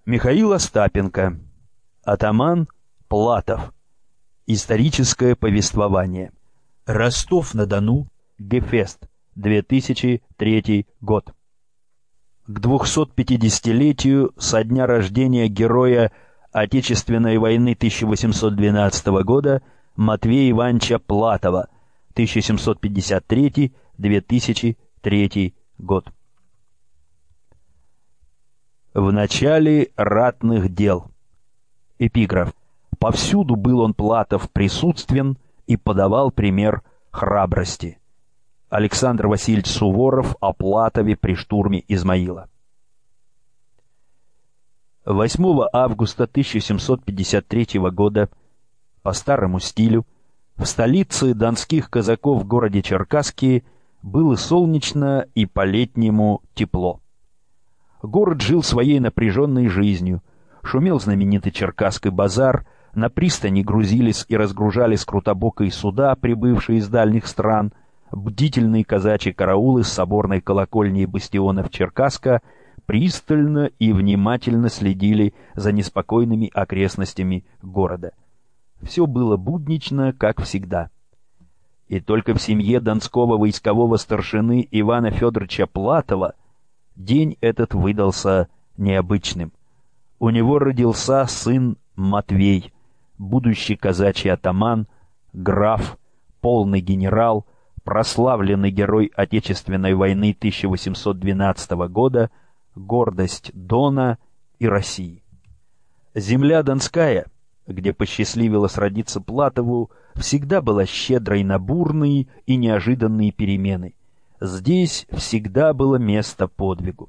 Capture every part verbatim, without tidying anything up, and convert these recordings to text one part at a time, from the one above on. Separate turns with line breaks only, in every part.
Михаил Остапенко. Атаман Платов. Историческое повествование. Ростов-на-Дону. Гефест. две тысячи третий год. К двухсотпятидесятилетию со дня рождения героя Отечественной войны тысяча восемьсот двенадцатого года Матвея Ивановича Платова, тысяча семьсот пятьдесят третий — две тысячи третий год. В начале ратных дел. Эпиграф. Повсюду был он, Платов, присутствен и подавал пример храбрости. Александр Васильевич Суворов о Платове при штурме Измаила. восьмого августа тысяча семьсот пятьдесят третьего года по старому стилю в столице донских казаков в городе Черкасске было солнечно и по-летнему тепло. Город жил своей напряженной жизнью. Шумел знаменитый Черкасский базар, на пристани грузились и разгружались крутобокие суда, прибывшие из дальних стран. Бдительные казачьи караулы с соборной колокольни и бастионов Черкасска пристально и внимательно следили за неспокойными окрестностями города. Все было буднично, как всегда. И только в семье донского войскового старшины Ивана Федоровича Платова день этот выдался необычным. У него родился сын Матвей, будущий казачий атаман, граф, полный генерал, прославленный герой Отечественной войны тысяча восемьсот двенадцатого года, гордость Дона и России. Земля Донская, где посчастливилось родиться Платову, всегда была щедрой на бурные и неожиданные перемены. Здесь всегда было место подвигу.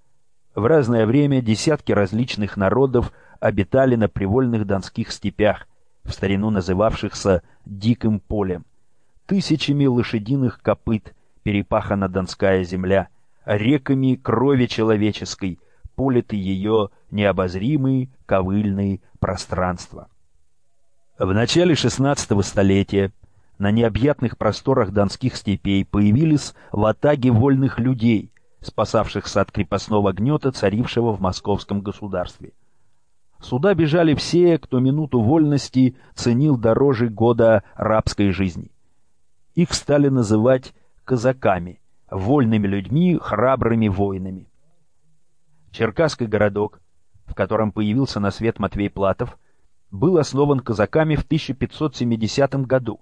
В разное время десятки различных народов обитали на привольных донских степях, в старину называвшихся «диким полем». Тысячами лошадиных копыт перепахана Донская земля, реками крови человеческой политы ее необозримые ковыльные пространства. В начале шестнадцатого столетия на необъятных просторах донских степей появились ватаги вольных людей, спасавшихся от крепостного гнета, царившего в московском государстве. Сюда бежали все, кто минуту вольности ценил дороже года рабской жизни. Их стали называть казаками, вольными людьми, храбрыми воинами. Черкасский городок, в котором появился на свет Матвей Платов, был основан казаками в тысяча пятьсот семидесятом году,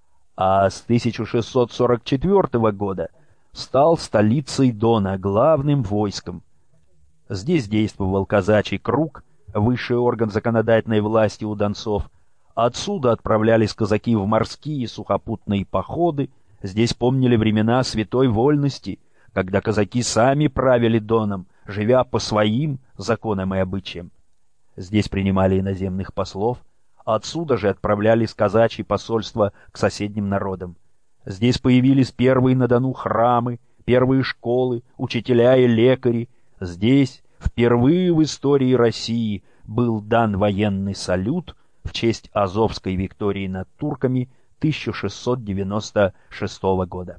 а с тысяча шестьсот сорок четвёртого года стал столицей Дона, главным войском. Здесь действовал казачий круг, высший орган законодательной власти у донцов. Отсюда отправлялись казаки в морские и сухопутные походы. Здесь помнили времена святой вольности, когда казаки сами правили Доном, живя по своим законам и обычаям. Здесь принимали иноземных послов, отсюда же отправлялись казачьи посольства к соседним народам. Здесь появились первые на Дону храмы, первые школы, учителя и лекари. Здесь впервые в истории России был дан военный салют в честь Азовской виктории над турками тысяча шестьсот девяносто шестого года.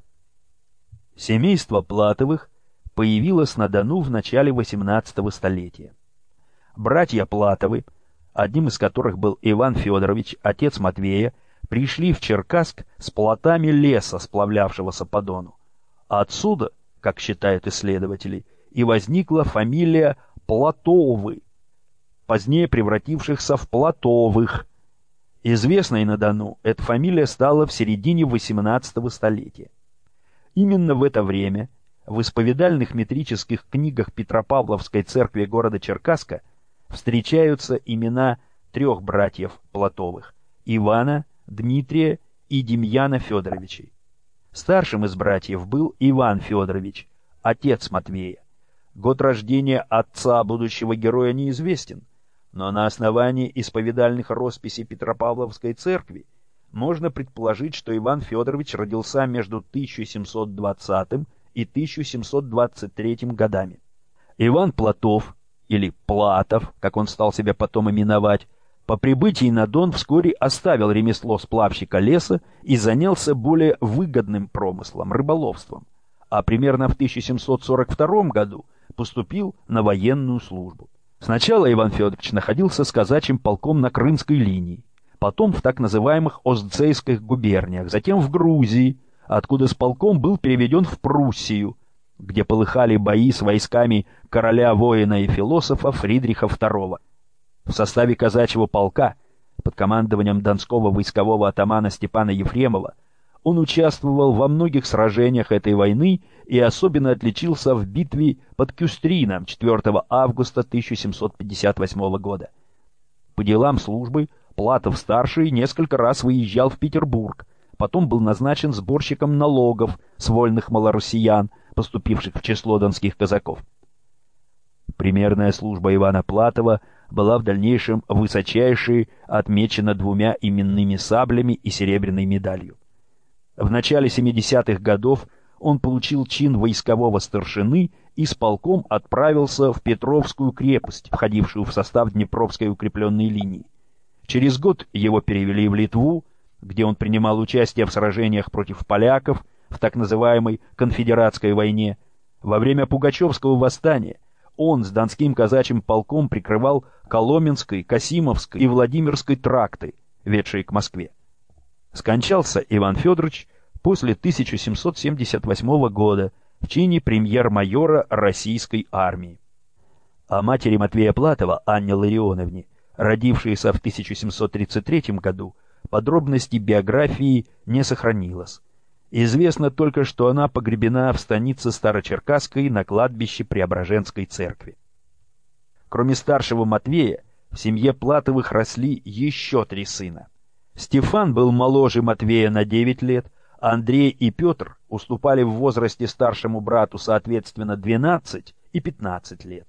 Семейство Платовых появилось на Дону в начале восемнадцатого столетия. Братья Платовы, одним из которых был Иван Федорович, отец Матвея, пришли в Черкасск с плотами леса, сплавлявшегося по Дону. Отсюда, как считают исследователи, и возникла фамилия Платовы, позднее превратившихся в Платовых. Известной на Дону эта фамилия стала в середине восемнадцатого столетия. Именно в это время в исповедальных метрических книгах Петропавловской церкви города Черкасска встречаются имена трех братьев Платовых — Ивана, Дмитрия и Демьяна Федоровичей. Старшим из братьев был Иван Федорович, отец Матвея. Год рождения отца будущего героя неизвестен, но на основании исповедальных росписей Петропавловской церкви можно предположить, что Иван Федорович родился между тысяча семьсот двадцатым и тысяча семьсот двадцать третьим годами. Иван Платов, или Платов, как он стал себя потом именовать, по прибытии на Дон вскоре оставил ремесло сплавщика леса и занялся более выгодным промыслом — рыболовством, а примерно в тысяча семьсот сорок втором году поступил на военную службу. Сначала Иван Федорович находился с казачьим полком на Крымской линии, потом в так называемых Остзейских губерниях, затем в Грузии, откуда с полком был переведен в Пруссию, где полыхали бои с войсками короля-воина и философа Фридриха второго. В составе казачьего полка под командованием донского войскового атамана Степана Ефремова он участвовал во многих сражениях этой войны и особенно отличился в битве под Кюстрином четвёртого августа тысяча семьсот пятьдесят восьмого года. По делам службы Платов-старший несколько раз выезжал в Петербург, потом был назначен сборщиком налогов с вольных малороссиян, поступивших в число донских казаков. Примерная служба Ивана Платова была в дальнейшем высочайшей, отмечена двумя именными саблями и серебряной медалью. В начале семидесятых годов он получил чин войскового старшины и с полком отправился в Петровскую крепость, входившую в состав Днепровской укрепленной линии. Через год его перевели в Литву, где он принимал участие в сражениях против поляков в так называемой конфедератской войне. Во время Пугачевского восстания он с донским казачьим полком прикрывал Коломенской, Касимовской и Владимирской тракты, ведшие к Москве. Скончался Иван Федорович после тысяча семьсот семьдесят восьмого года в чине премьер-майора российской армии. О матери Матвея Платова, Анне Ларионовне, родившейся в тысяча семьсот тридцать третьем году, подробностей биографии не сохранилось. Известно только, что она погребена в станице Старочеркасской на кладбище Преображенской церкви. Кроме старшего Матвея, в семье Платовых росли еще три сына. Стефан был моложе Матвея на девять лет, Андрей и Петр уступали в возрасте старшему брату соответственно двенадцать и пятнадцать лет.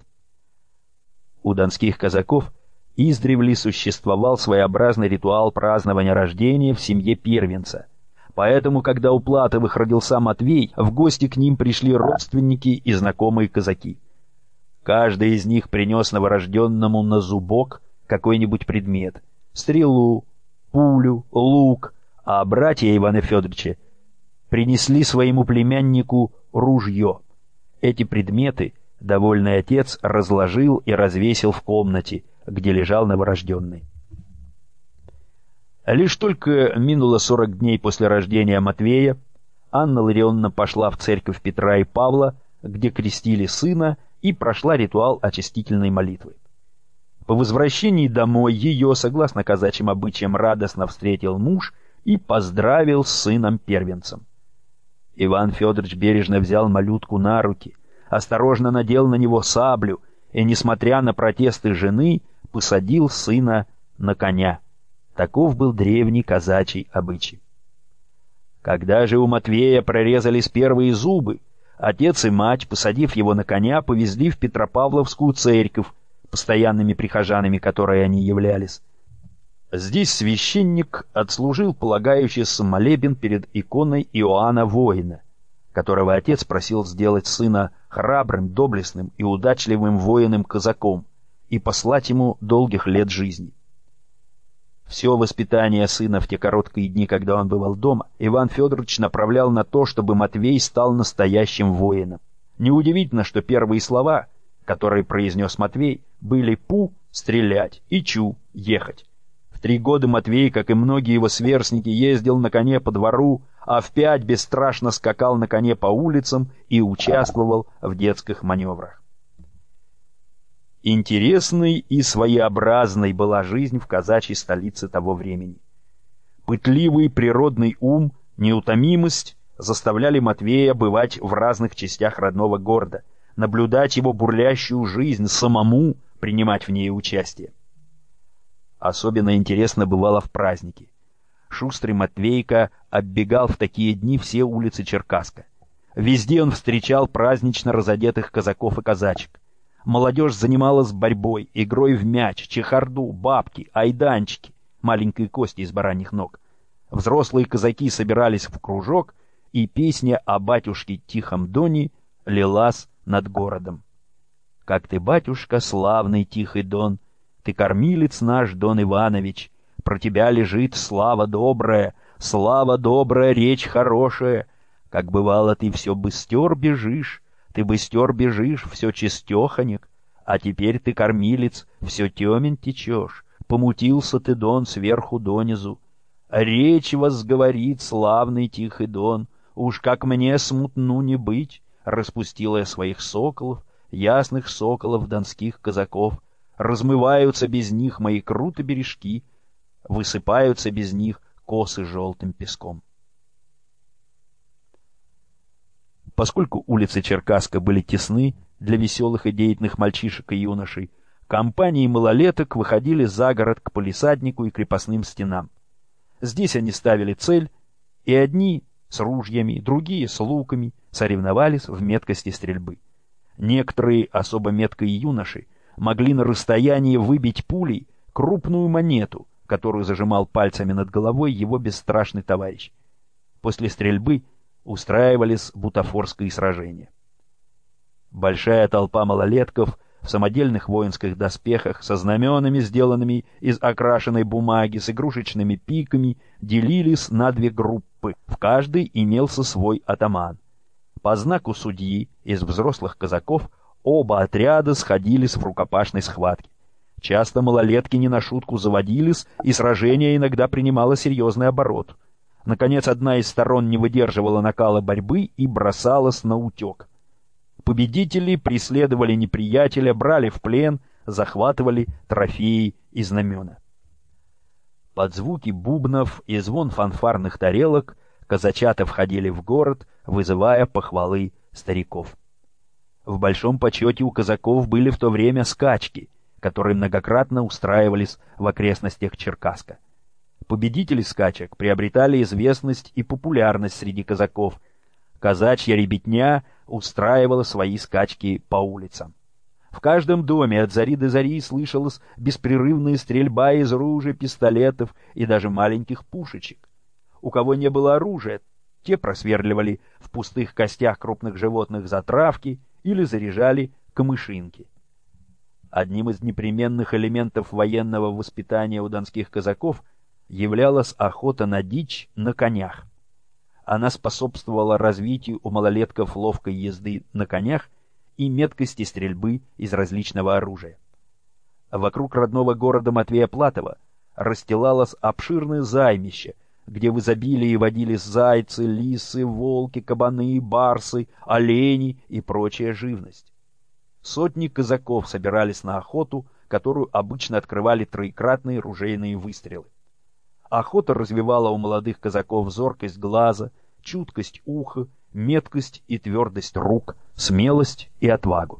У донских казаков издревле существовал своеобразный ритуал празднования рождения в семье первенца. Поэтому, когда у Платовых родился Матвей, в гости к ним пришли родственники и знакомые казаки. Каждый из них принес новорожденному на зубок какой-нибудь предмет — стрелу, пулю, лук, а братья Ивана Федоровича принесли своему племяннику ружье. Эти предметы довольный отец разложил и развесил в комнате, где лежал новорожденный. Лишь только минуло сорок дней после рождения Матвея, Анна Ларионовна пошла в церковь Петра и Павла, где крестили сына, и прошла ритуал очистительной молитвы. По возвращении домой ее, согласно казачьим обычаям, радостно встретил муж и поздравил с сыном-первенцем. Иван Федорович бережно взял малютку на руки, осторожно надел на него саблю и, несмотря на протесты жены, посадил сына на коня. Таков был древний казачий обычай. Когда же у Матвея прорезались первые зубы, отец и мать, посадив его на коня, повезли в Петропавловскую церковь, постоянными прихожанами которой они являлись. Здесь священник отслужил полагающийся молебен перед иконой Иоанна Воина, которого отец просил сделать сына храбрым, доблестным и удачливым воином-казаком и послать ему долгих лет жизни. Все воспитание сына в те короткие дни, когда он бывал дома, Иван Федорович направлял на то, чтобы Матвей стал настоящим воином. Неудивительно, что первые слова, которые произнес Матвей, были «пу» — стрелять и «чу» — ехать. В три года Матвей, как и многие его сверстники, ездил на коне по двору, а в пять бесстрашно скакал на коне по улицам и участвовал в детских маневрах. Интересной и своеобразной была жизнь в казачьей столице того времени. Пытливый природный ум, неутомимость заставляли Матвея бывать в разных частях родного города, наблюдать его бурлящую жизнь, самому принимать в ней участие. Особенно интересно бывало в праздники. Шустрый Матвейка оббегал в такие дни все улицы Черкасска. Везде он встречал празднично разодетых казаков и казачек. Молодежь занималась борьбой, игрой в мяч, чехарду, бабки, айданчики, маленькие кости из бараньих ног. Взрослые казаки собирались в кружок, и песня о батюшке Тихом Доне лилась над городом. «Как ты, батюшка, славный Тихий Дон, ты кормилец наш, Дон Иванович, про тебя лежит слава добрая, слава добрая, речь хорошая. Как бывало, ты все быстер бежишь, ты быстер бежишь, все чистеханек, А теперь ты, кормилец, все темен течешь, помутился ты, Дон, сверху донизу. Речь вас говорит славный тихий Дон, уж как мне смутну не быть, распустила я своих соколов, ясных соколов донских казаков, размываются без них мои круто бережки, высыпаются без них косы желтым песком. Поскольку улицы Черкасска были тесны для веселых и деятельных мальчишек и юношей, компании малолеток выходили за город к палисаднику и крепостным стенам. Здесь они ставили цель, и одни с ружьями, другие с луками соревновались в меткости стрельбы. Некоторые особо меткие юноши могли на расстоянии выбить пулей крупную монету, которую зажимал пальцами над головой его бесстрашный товарищ. После стрельбы устраивались бутафорские сражения. Большая толпа малолетков в самодельных воинских доспехах со знаменами, сделанными из окрашенной бумаги, с игрушечными пиками, делились на две группы. В каждой имелся свой атаман. По знаку судьи из взрослых казаков оба отряда сходились в рукопашной схватке. Часто малолетки не на шутку заводились, и сражение иногда принимало серьезный оборот. Наконец, одна из сторон не выдерживала накала борьбы и бросалась на утек. Победители преследовали неприятеля, брали в плен, захватывали трофеи и знамена. Под звуки бубнов и звон фанфарных тарелок казачата входили в город, вызывая похвалы стариков. В большом почете у казаков были в то время скачки, которые многократно устраивались в окрестностях Черкасска. Победители скачек приобретали известность и популярность среди казаков. Казачья ребятня устраивала свои скачки по улицам. В каждом доме от зари до зари слышалась беспрерывная стрельба из ружей, пистолетов и даже маленьких пушечек. У кого не было оружия, те просверливали в пустых костях крупных животных затравки или заряжали камышинки. Одним из непременных элементов военного воспитания у донских казаков являлась охота на дичь на конях. Она способствовала развитию у малолетков ловкой езды на конях и меткости стрельбы из различного оружия. Вокруг родного города Матвея Платова расстилалось обширное займище, где в изобилии водились зайцы, лисы, волки, кабаны, барсы, олени и прочая живность. Сотни казаков собирались на охоту, которую обычно открывали троекратные ружейные выстрелы. Охота развивала у молодых казаков зоркость глаза, чуткость уха, меткость и твердость рук, смелость и отвагу.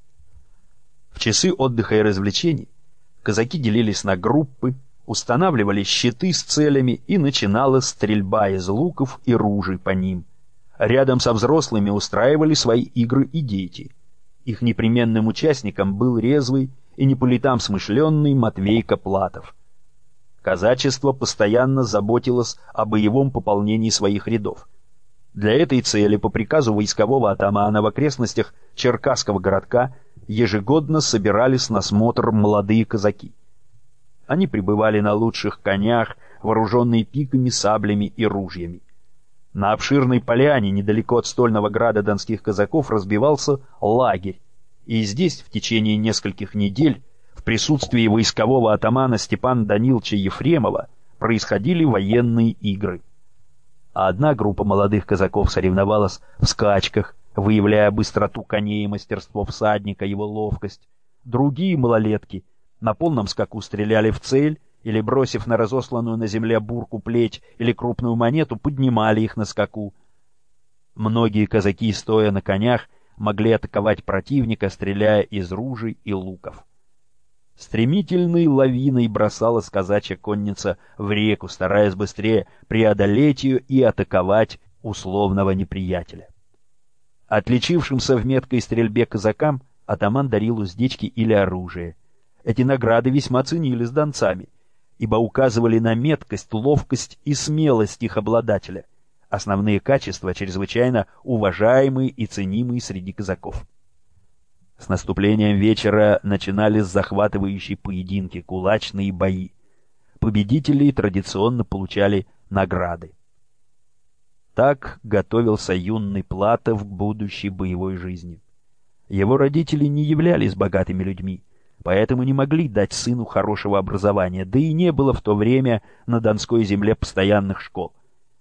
В часы отдыха и развлечений казаки делились на группы, устанавливали щиты с целями, и начиналась стрельба из луков и ружей по ним. Рядом со взрослыми устраивали свои игры и дети. Их непременным участником был резвый и не по летам смышленный Матвейка Платов. Казачество постоянно заботилось о боевом пополнении своих рядов. Для этой цели по приказу войскового атамана в окрестностях Черкасского городка ежегодно собирались на смотр молодые казаки. Они прибывали на лучших конях, вооруженные пиками, саблями и ружьями. На обширной поляне недалеко от стольного града донских казаков разбивался лагерь, и здесь в течение нескольких недель в присутствии войскового атамана Степана Даниловича Ефремова происходили военные игры. А одна группа молодых казаков соревновалась в скачках, выявляя быстроту коней и мастерство всадника, его ловкость. Другие малолетки на полном скаку стреляли в цель или, бросив на разосланную на земле бурку плеть или крупную монету, поднимали их на скаку. Многие казаки, стоя на конях, могли атаковать противника, стреляя из ружей и луков. Стремительной лавиной бросалась казачья конница в реку, стараясь быстрее преодолеть ее и атаковать условного неприятеля. Отличившимся в меткой стрельбе казакам атаман дарил уздечки или оружие. Эти награды весьма ценились донцами, ибо указывали на меткость, ловкость и смелость их обладателя, основные качества, чрезвычайно уважаемые и ценимые среди казаков. С наступлением вечера начинались захватывающие поединки, кулачные бои. Победители традиционно получали награды. Так готовился юный Платов к будущей боевой жизни. Его родители не являлись богатыми людьми, поэтому не могли дать сыну хорошего образования, да и не было в то время на Донской земле постоянных школ.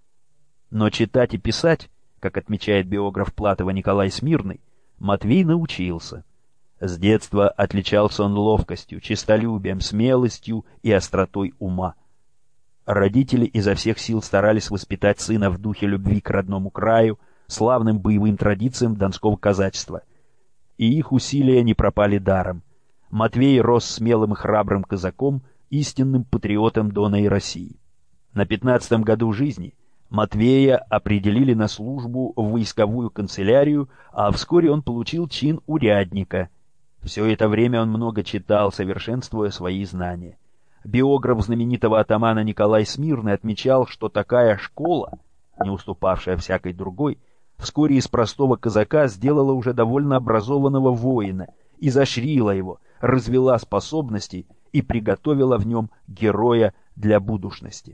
Но читать и писать, как отмечает биограф Платова Николай Смирный, Матвей научился. С детства отличался он ловкостью, честолюбием, смелостью и остротой ума. Родители изо всех сил старались воспитать сына в духе любви к родному краю, славным боевым традициям донского казачества. И их усилия не пропали даром. Матвей рос смелым и храбрым казаком, истинным патриотом Дона и России. На пятнадцатом году жизни Матвея определили на службу в войсковую канцелярию, а вскоре он получил чин урядника. Все это время он много читал, совершенствуя свои знания. Биограф знаменитого атамана Николай Смирный отмечал, что такая школа, не уступавшая всякой другой, вскоре из простого казака сделала уже довольно образованного воина, изощрила его, развела способности и приготовила в нем героя для будущности.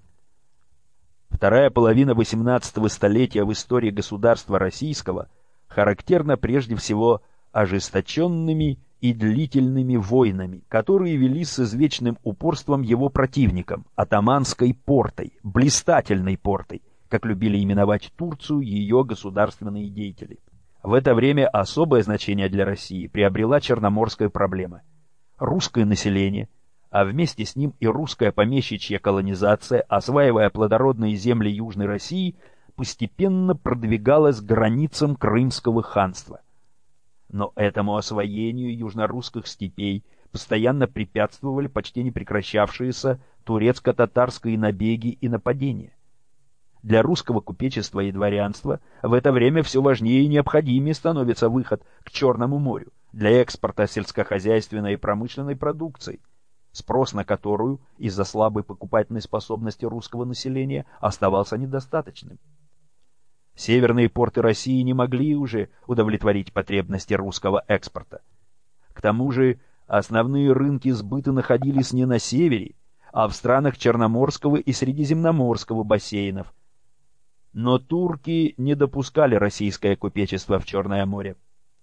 Вторая половина восемнадцатого столетия в истории государства российского характерна прежде всего ожесточенными и длительными войнами, которые вели с извечным упорством его противникам, атаманской портой, блистательной портой, как любили именовать Турцию ее государственные деятели. В это время особое значение для России приобрела черноморская проблема. Русское население, а вместе с ним и русская помещичья колонизация, осваивая плодородные земли Южной России, постепенно продвигалась к границам Крымского ханства. Но этому освоению южнорусских степей постоянно препятствовали почти не прекращавшиеся турецко-татарские набеги и нападения. Для русского купечества и дворянства в это время все важнее и необходимее становится выход к Черному морю для экспорта сельскохозяйственной и промышленной продукции, спрос на которую из-за слабой покупательной способности русского населения оставался недостаточным. Северные порты России не могли уже удовлетворить потребности русского экспорта. К тому же основные рынки сбыта находились не на севере, а в странах Черноморского и Средиземноморского бассейнов. Но турки не допускали российское купечество в Черное море.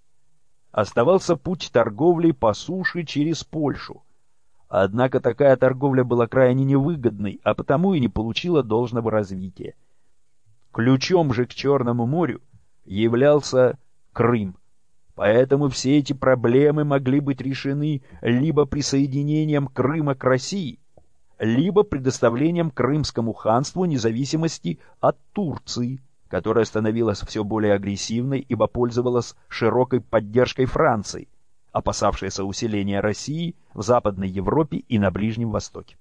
Оставался путь торговли по суше через Польшу. Однако такая торговля была крайне невыгодной, а потому и не получила должного развития. Ключом же к Черному морю являлся Крым. Поэтому все эти проблемы могли быть решены либо присоединением Крыма к России, либо предоставлением Крымскому ханству независимости от Турции, которая становилась все более агрессивной, ибо пользовалась широкой поддержкой Франции, опасавшейся усиления России в Западной Европе и на Ближнем Востоке.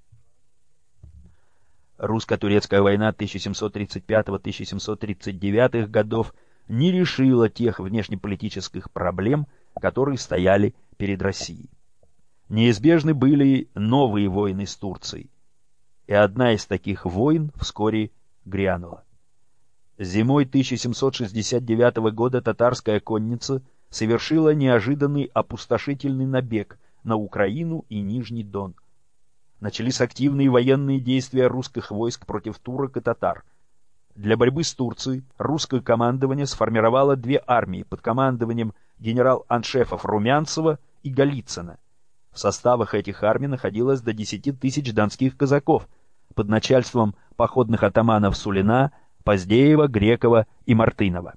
Русско-турецкая война тысяча семьсот тридцать пятого — тысяча семьсот тридцать девятого годов не решила тех внешнеполитических проблем, которые стояли перед Россией. Неизбежны были новые войны с Турцией, и одна из таких войн вскоре грянула. Зимой тысяча семьсот шестьдесят девятого года татарская конница совершила неожиданный опустошительный набег на Украину и Нижний Дон. Начались активные военные действия русских войск против турок и татар. Для борьбы с Турцией русское командование сформировало две армии под командованием генерал-аншефов Румянцева и Голицына. В составах этих армий находилось до десяти тысяч донских казаков под начальством походных атаманов Сулина, Поздеева, Грекова и Мартынова.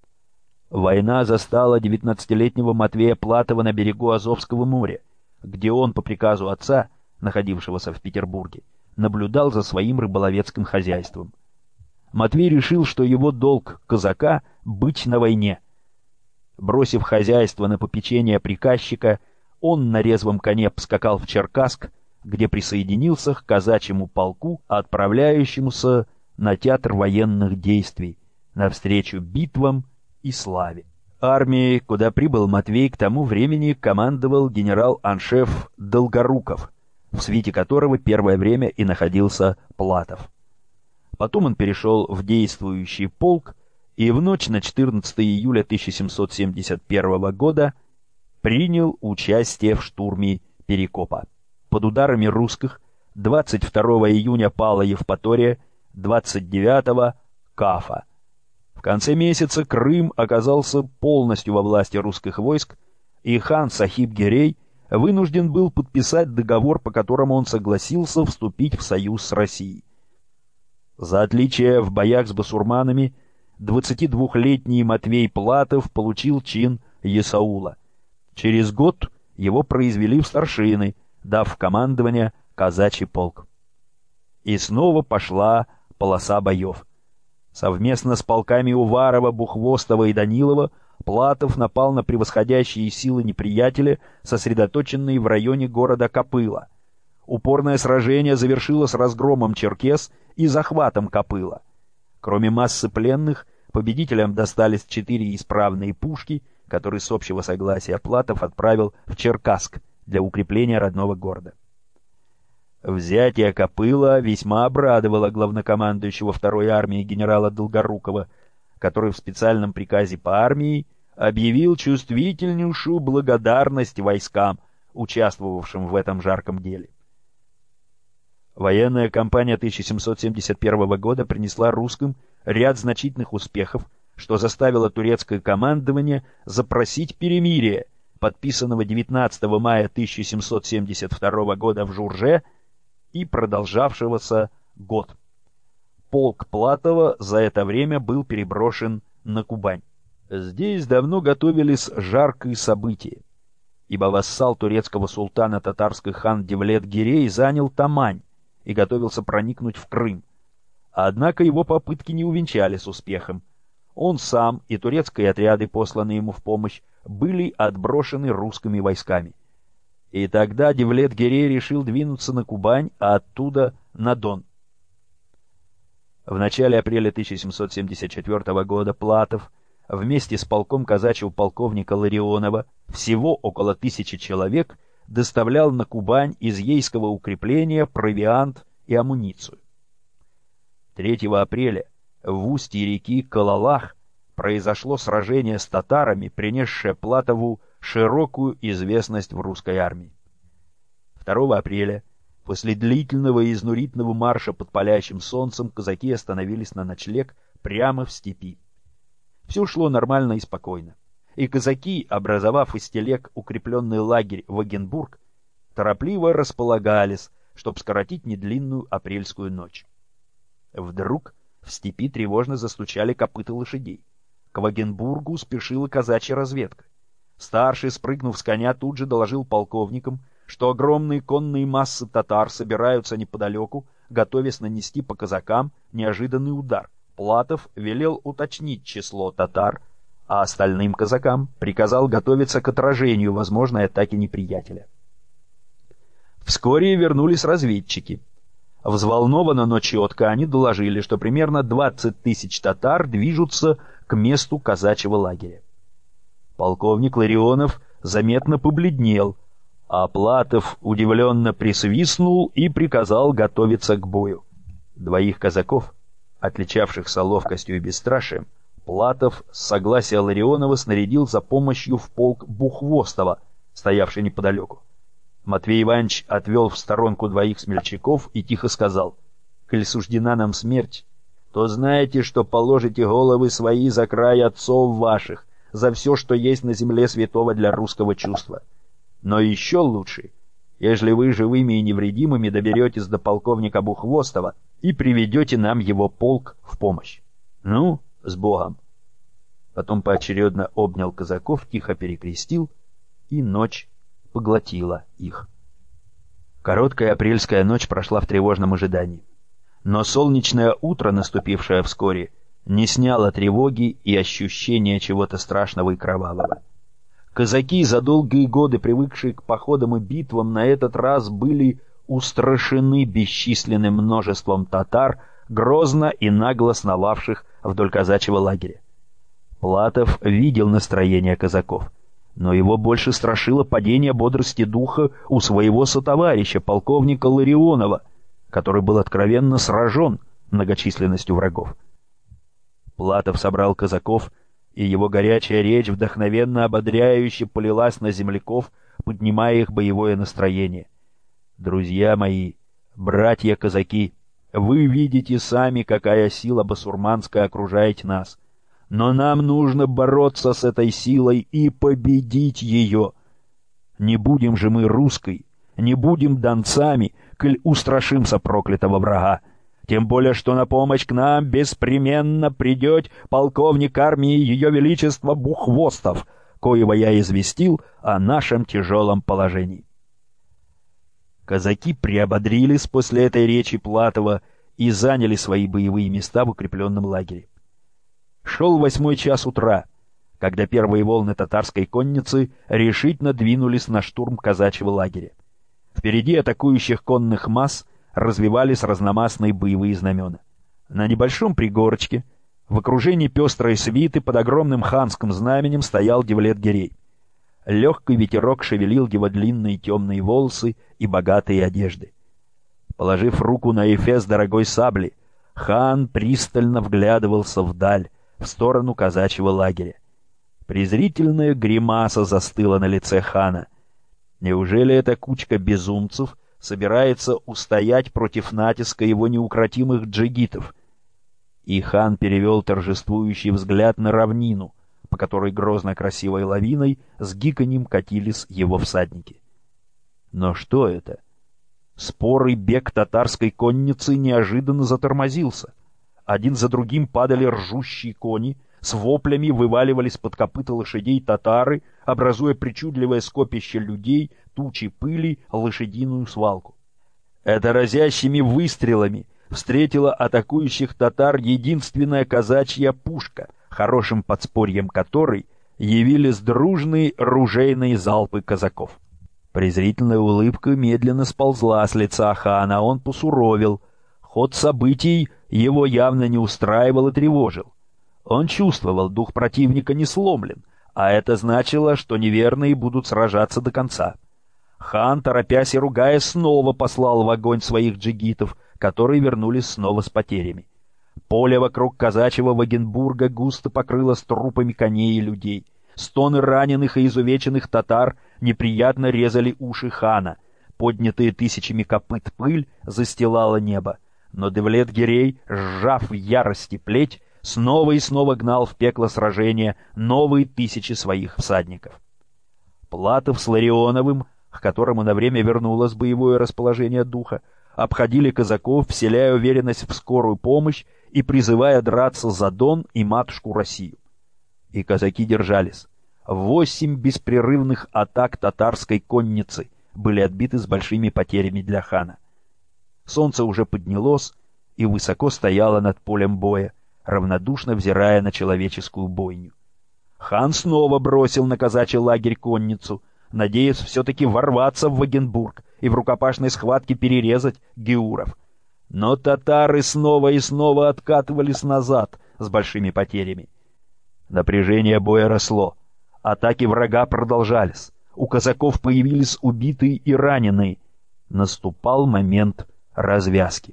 Война застала девятнадцатилетнего Матвея Платова на берегу Азовского моря, где он по приказу отца, находившегося в Петербурге, наблюдал за своим рыболовецким хозяйством. Матвей решил, что его долг казака — быть на войне. Бросив хозяйство на попечение приказчика, он на резвом коне поскакал в Черкасск, где присоединился к казачьему полку, отправляющемуся на театр военных действий, навстречу битвам и славе. Армией, куда прибыл Матвей, к тому времени командовал генерал-аншеф Долгоруков, в свите которого первое время и находился Платов. Потом он перешел в действующий полк и в ночь на четырнадцатое июля тысяча семьсот семьдесят первого года принял участие в штурме Перекопа. Под ударами русских двадцать второго июня пала Евпатория, двадцать девятого — Кафа. В конце месяца Крым оказался полностью во власти русских войск, и хан Сахиб-Гирей вынужден был подписать договор, по которому он согласился вступить в союз с Россией. За отличие в боях с басурманами двадцатидвухлетний Матвей Платов получил чин есаула. Через год его произвели в старшины, дав в командование казачий полк. И снова пошла полоса боев. Совместно с полками Уварова, Бухвостова и Данилова Платов напал на превосходящие силы неприятеля, сосредоточенные в районе города Копыла. Упорное сражение завершилось разгромом Черкес и захватом Копыла. Кроме массы пленных, победителям достались четыре исправные пушки, которые с общего согласия Платов отправил в Черкасск для укрепления родного города. Взятие Копыла весьма обрадовало главнокомандующего второй армии генерала Долгорукова, который в специальном приказе по армии объявил чувствительнейшую благодарность войскам, участвовавшим в этом жарком деле. Военная кампания тысяча семьсот семьдесят первого года принесла русским ряд значительных успехов, что заставило турецкое командование запросить перемирие, подписанного девятнадцатого мая тысяча семьсот семьдесят второго года в Журже и продолжавшегося год. Полк Платова за это время был переброшен на Кубань. Здесь давно готовились жаркие события, ибо вассал турецкого султана татарский хан Девлет-Гирей занял Тамань и готовился проникнуть в Крым. Однако его попытки не увенчались успехом. Он сам и турецкие отряды, посланные ему в помощь, были отброшены русскими войсками. И тогда Девлет-Гирей решил двинуться на Кубань, а оттуда на Дон. В начале апреля тысяча семьсот семьдесят четвертого года Платов вместе с полком казачьего полковника Ларионова, всего около тысячи человек, доставлял на Кубань из Ейского укрепления провиант и амуницию. третьего апреля в устье реки Калалах произошло сражение с татарами, принесшее Платову широкую известность в русской армии. второго апреля, после длительного и изнурительного марша под палящим солнцем, казаки остановились на ночлег прямо в степи. Все шло нормально и спокойно, и казаки, образовав из телег укрепленный лагерь Вагенбург, торопливо располагались, чтобы скоротить недлинную апрельскую ночь. Вдруг в степи тревожно застучали копыта лошадей. К Вагенбургу спешила казачья разведка. Старший, спрыгнув с коня, тут же доложил полковникам, что огромные конные массы татар собираются неподалеку, готовясь нанести по казакам неожиданный удар. Платов велел уточнить число татар, а остальным казакам приказал готовиться к отражению возможной атаки неприятеля. Вскоре вернулись разведчики. Взволнованно, но четко они доложили, что примерно двадцать тысяч татар движутся к месту казачьего лагеря. Полковник Ларионов заметно побледнел, а Платов удивленно присвистнул и приказал готовиться к бою. Двоих казаков, отличавшихся ловкостью и бесстрашием, Платов с согласия Ларионова снарядил за помощью в полк Бухвостова, стоявший неподалеку. Матвей Иванович отвел в сторонку двоих смельчаков и тихо сказал: «Коль суждена нам смерть, то знаете, что положите головы свои за край отцов ваших, за все, что есть на земле святого для русского чувства. Но еще лучше, ежели вы живыми и невредимыми доберетесь до полковника Бухвостова и приведете нам его полк в помощь. Ну, с Богом!» Потом поочередно обнял казаков, тихо перекрестил, и ночь поглотила их. Короткая апрельская ночь прошла в тревожном ожидании. Но солнечное утро, наступившее вскоре, не сняло тревоги и ощущения чего-то страшного и кровавого. Казаки, за долгие годы привыкшие к походам и битвам, на этот раз были устрашены бесчисленным множеством татар, грозно и нагло сновавших вдоль казачьего лагеря. Платов видел настроение казаков, но его больше страшило падение бодрости духа у своего сотоварища, полковника Ларионова, который был откровенно сражен многочисленностью врагов. Платов собрал казаков, и его горячая речь вдохновенно ободряюще полилась на земляков, поднимая их боевое настроение. «Друзья мои, братья-казаки, вы видите сами, какая сила басурманская окружает нас. Но нам нужно бороться с этой силой и победить ее. Не будем же мы русской, не будем донцами, коль устрашимся проклятого врага. Тем более, что на помощь к нам беспременно придет полковник армии Ее Величества Бухвостов, коего я известил о нашем тяжелом положении. Казаки приободрились после этой речи Платова и заняли свои боевые места в укрепленном лагере. Шел восьмой час утра, когда первые волны татарской конницы решительно двинулись на штурм казачьего лагеря. Впереди атакующих конных масс развивались разномастные боевые знамена. На небольшом пригорочке, в окружении пестрой свиты под огромным ханским знаменем стоял Девлет-Гирей. Легкий ветерок шевелил его длинные темные волосы и богатые одежды. Положив руку на эфес дорогой сабли, хан пристально вглядывался вдаль, в сторону казачьего лагеря. Презрительная гримаса застыла на лице хана. Неужели эта кучка безумцев собирается устоять против натиска его неукротимых джигитов? И хан перевел торжествующий взгляд на равнину, по которой грозно красивой лавиной с гиканьем катились его всадники. Но что это? Спорый бег татарской конницы неожиданно затормозился. Один за другим падали ржущие кони, с воплями вываливались под копыта лошадей татары, образуя причудливое скопище людей, тучи пыли, лошадиную свалку. Это разящими выстрелами встретила атакующих татар единственная казачья пушка, хорошим подспорьем которой явились дружные ружейные залпы казаков. Презрительная улыбка медленно сползла с лица хана, он посуровил. Ход событий его явно не устраивал и тревожил. Он чувствовал, дух противника не сломлен, а это значило, что неверные будут сражаться до конца. Хан, торопясь и ругаясь, снова послал в огонь своих джигитов, которые вернулись снова с потерями. Поле вокруг казачьего Вагенбурга густо покрылось трупами коней и людей. Стоны раненых и изувеченных татар неприятно резали уши хана. Поднятые тысячами копыт пыль застилала небо. Но Девлет-Гирей, сжав в ярости плеть, снова и снова гнал в пекло сражения новые тысячи своих всадников. Платов с Ларионовым, к которому на время вернулось боевое расположение духа, обходили казаков, вселяя уверенность в скорую помощь и призывая драться за Дон и матушку Россию. И казаки держались. Восемь беспрерывных атак татарской конницы были отбиты с большими потерями для хана. Солнце уже поднялось и высоко стояло над полем боя, равнодушно взирая на человеческую бойню. Хан снова бросил на казачий лагерь конницу, надеясь все-таки ворваться в Вагенбург и в рукопашной схватке перерезать геуров. Но татары снова и снова откатывались назад с большими потерями. Напряжение боя росло. Атаки врага продолжались. У казаков появились убитые и раненые. Наступал момент развязки.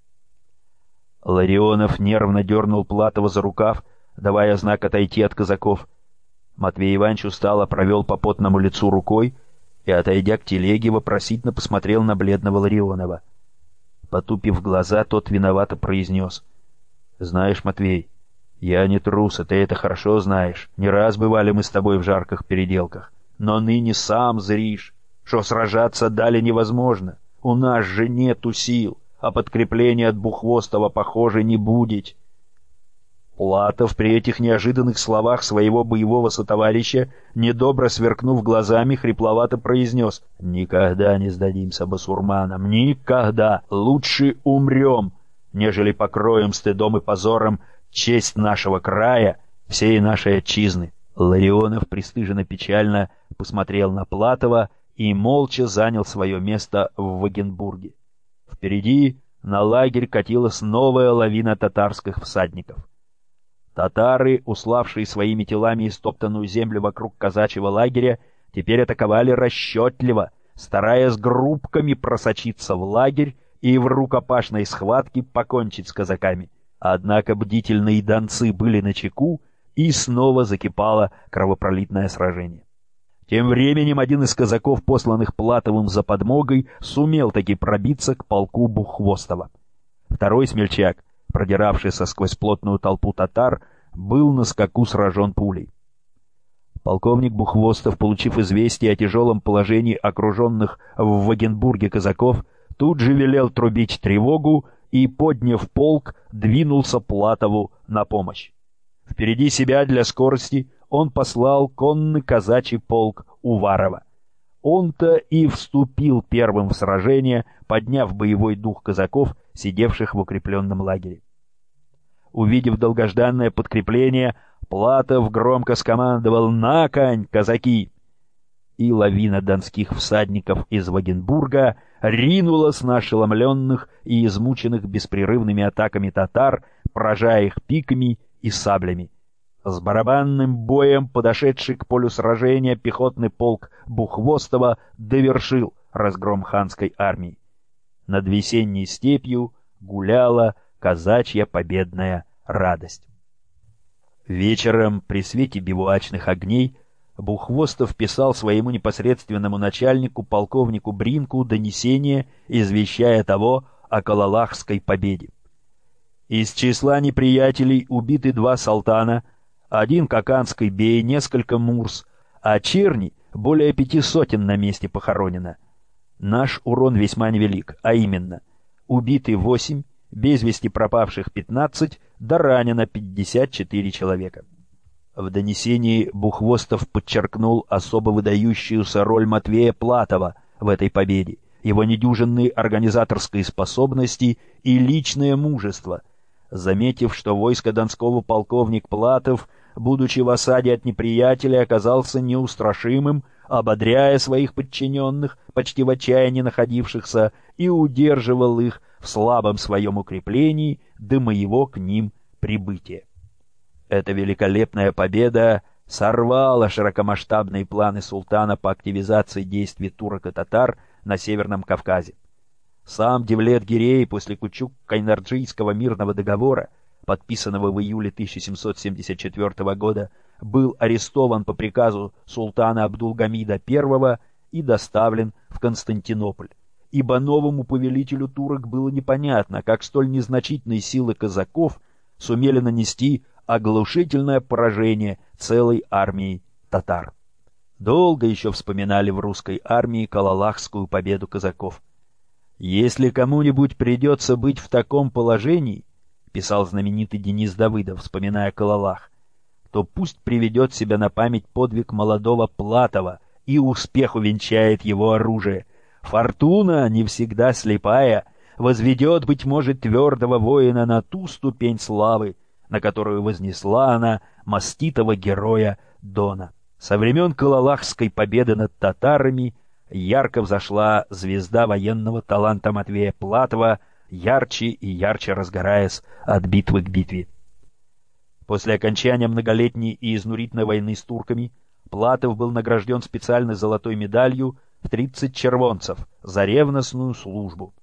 Ларионов нервно дернул Платова за рукав, давая знак отойти от казаков. Матвей Иванович устало провел по потному лицу рукой и, отойдя к телеге, вопросительно посмотрел на бледного Ларионова. Потупив глаза, тот виновато произнес: «Знаешь, Матвей, я не трус, и ты это хорошо знаешь. Не раз бывали мы с тобой в жарких переделках. Но ныне сам зришь, что сражаться дали невозможно. У нас же нету сил, а подкрепления от Бухвостова, похоже, не будет». Платов при этих неожиданных словах своего боевого сотоварища, недобро сверкнув глазами, хрипловато произнес: «Никогда не сдадимся басурманам, никогда! Лучше умрем, нежели покроем стыдом и позором честь нашего края, всей нашей отчизны». Ларионов пристыженно-печально посмотрел на Платова и молча занял свое место в Вагенбурге. Впереди на лагерь катилась новая лавина татарских всадников. Татары, уславшие своими телами истоптанную землю вокруг казачьего лагеря, теперь атаковали расчетливо, стараясь группками просочиться в лагерь и в рукопашной схватке покончить с казаками. Однако бдительные донцы были начеку, и снова закипало кровопролитное сражение. Тем временем один из казаков, посланных Платовым за подмогой, сумел таки пробиться к полку Бухвостова. Второй смельчак, продиравшийся сквозь плотную толпу татар, был на скаку сражен пулей. Полковник Бухвостов, получив известие о тяжелом положении окруженных в Вагенбурге казаков, тут же велел трубить тревогу и, подняв полк, двинулся Платову на помощь. Впереди себя для скорости он послал конный казачий полк Уварова. Он-то и вступил первым в сражение, подняв боевой дух казаков, сидевших в укрепленном лагере. Увидев долгожданное подкрепление, Платов громко скомандовал «На конь, казаки!» И лавина донских всадников из Вагенбурга ринулась на ошеломленных и измученных беспрерывными атаками татар, поражая их пиками и саблями. С барабанным боем подошедший к полю сражения пехотный полк Бухвостова довершил разгром ханской армии. Над весенней степью гуляла казачья победная радость. Вечером при свете бивуачных огней Бухвостов писал своему непосредственному начальнику, полковнику Бринку, донесение, извещая того о Калалахской победе. Из числа неприятелей убиты два салтана, один каканский бей, несколько мурс, а черни более пяти сотен на месте похоронено. Наш урон весьма невелик, а именно убиты восемь, без вести пропавших пятнадцать, да ранено пятьдесят четыре человека. В донесении Бухвостов подчеркнул особо выдающуюся роль Матвея Платова в этой победе, его недюжинные организаторские способности и личное мужество, заметив, что войско Донского полковник Платов, будучи в осаде от неприятеля, оказался неустрашимым, ободряя своих подчиненных, почти в отчаянии находившихся, и удерживал их в слабом своем укреплении до моего к ним прибытия. Эта великолепная победа сорвала широкомасштабные планы султана по активизации действий турок и татар на Северном Кавказе. Сам Девлет-Гирей после Кучук-Кайнарджийского мирного договора, подписанного в июле тысяча семьсот семьдесят четвёртого года, был арестован по приказу султана Абдулгамида I и доставлен в Константинополь, ибо новому повелителю турок было непонятно, как столь незначительные силы казаков сумели нанести оглушительное поражение целой армии татар. Долго еще вспоминали в русской армии Калалахскую победу казаков. «Если кому-нибудь придется быть в таком положении, — писал знаменитый Денис Давыдов, вспоминая Калалах, — то пусть приведет себя на память подвиг молодого Платова и успех увенчает его оружие. Фортуна, не всегда слепая, возведет, быть может, твердого воина на ту ступень славы, на которую вознесла она маститого героя Дона». Со времен Калалахской победы над татарами ярко взошла звезда военного таланта Матвея Платова, ярче и ярче разгораясь от битвы к битве. После окончания многолетней и изнурительной войны с турками Платов был награжден специальной золотой медалью в тридцать червонцев за ревностную службу.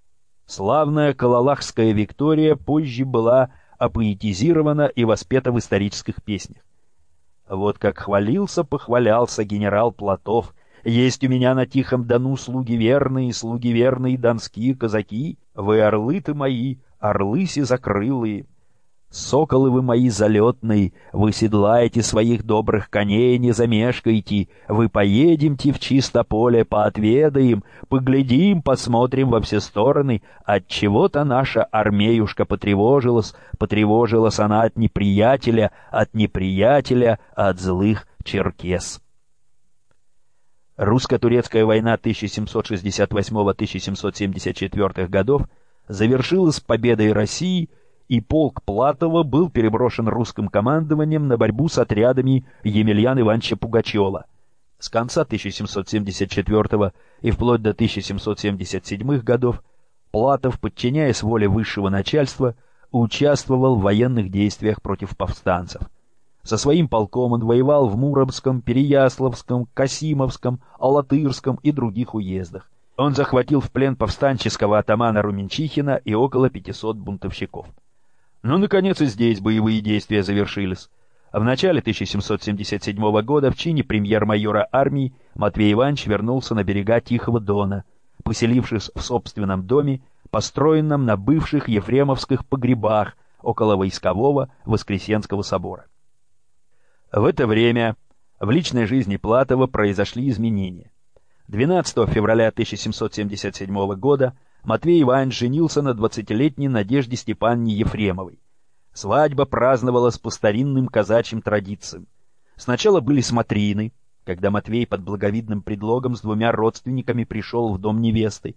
Славная Калалахская Виктория позже была опоэтизирована и воспета в исторических песнях. Вот как хвалился-похвалялся генерал Платов: «Есть у меня на Тихом Дону слуги верные, слуги верные донские казаки. Вы орлы-то мои, орлы сизокрылые. Соколы вы мои залетные, вы седлаете своих добрых коней, не замешкайте. Вы поедемте в чисто поле, поотведаем, поглядим, посмотрим во все стороны. Отчего-то наша армеюшка потревожилась, потревожилась она от неприятеля, от неприятеля, от злых черкес». Русско-турецкая война тысяча семьсот шестьдесят восьмого — тысяча семьсот семьдесят четвёртого годов завершилась победой России, и полк Платова был переброшен русским командованием на борьбу с отрядами Емельяна Ивановича Пугачева. С конца тысяча семьсот семьдесят четвёртого и вплоть до тысяча семьсот семьдесят седьмого годов Платов, подчиняясь воле высшего начальства, участвовал в военных действиях против повстанцев. Со своим полком он воевал в Муромском, Переяславском, Касимовском, Алатырском и других уездах. Он захватил в плен повстанческого атамана Руменчихина и около пятисот бунтовщиков. Но, наконец, и здесь боевые действия завершились. В начале тысяча семьсот семьдесят седьмого года в чине премьер-майора армии Матвей Иванович вернулся на берега Тихого Дона, поселившись в собственном доме, построенном на бывших ефремовских погребах около войскового Воскресенского собора. В это время В личной жизни Платова произошли изменения. двенадцатого февраля тысяча семьсот семьдесят седьмого года Матвей Иванович женился на двадцатилетней Надежде Степановне Ефремовой. Свадьба праздновалась по старинным казачьим традициям. Сначала были смотрины, когда Матвей под благовидным предлогом с двумя родственниками пришел в дом невесты.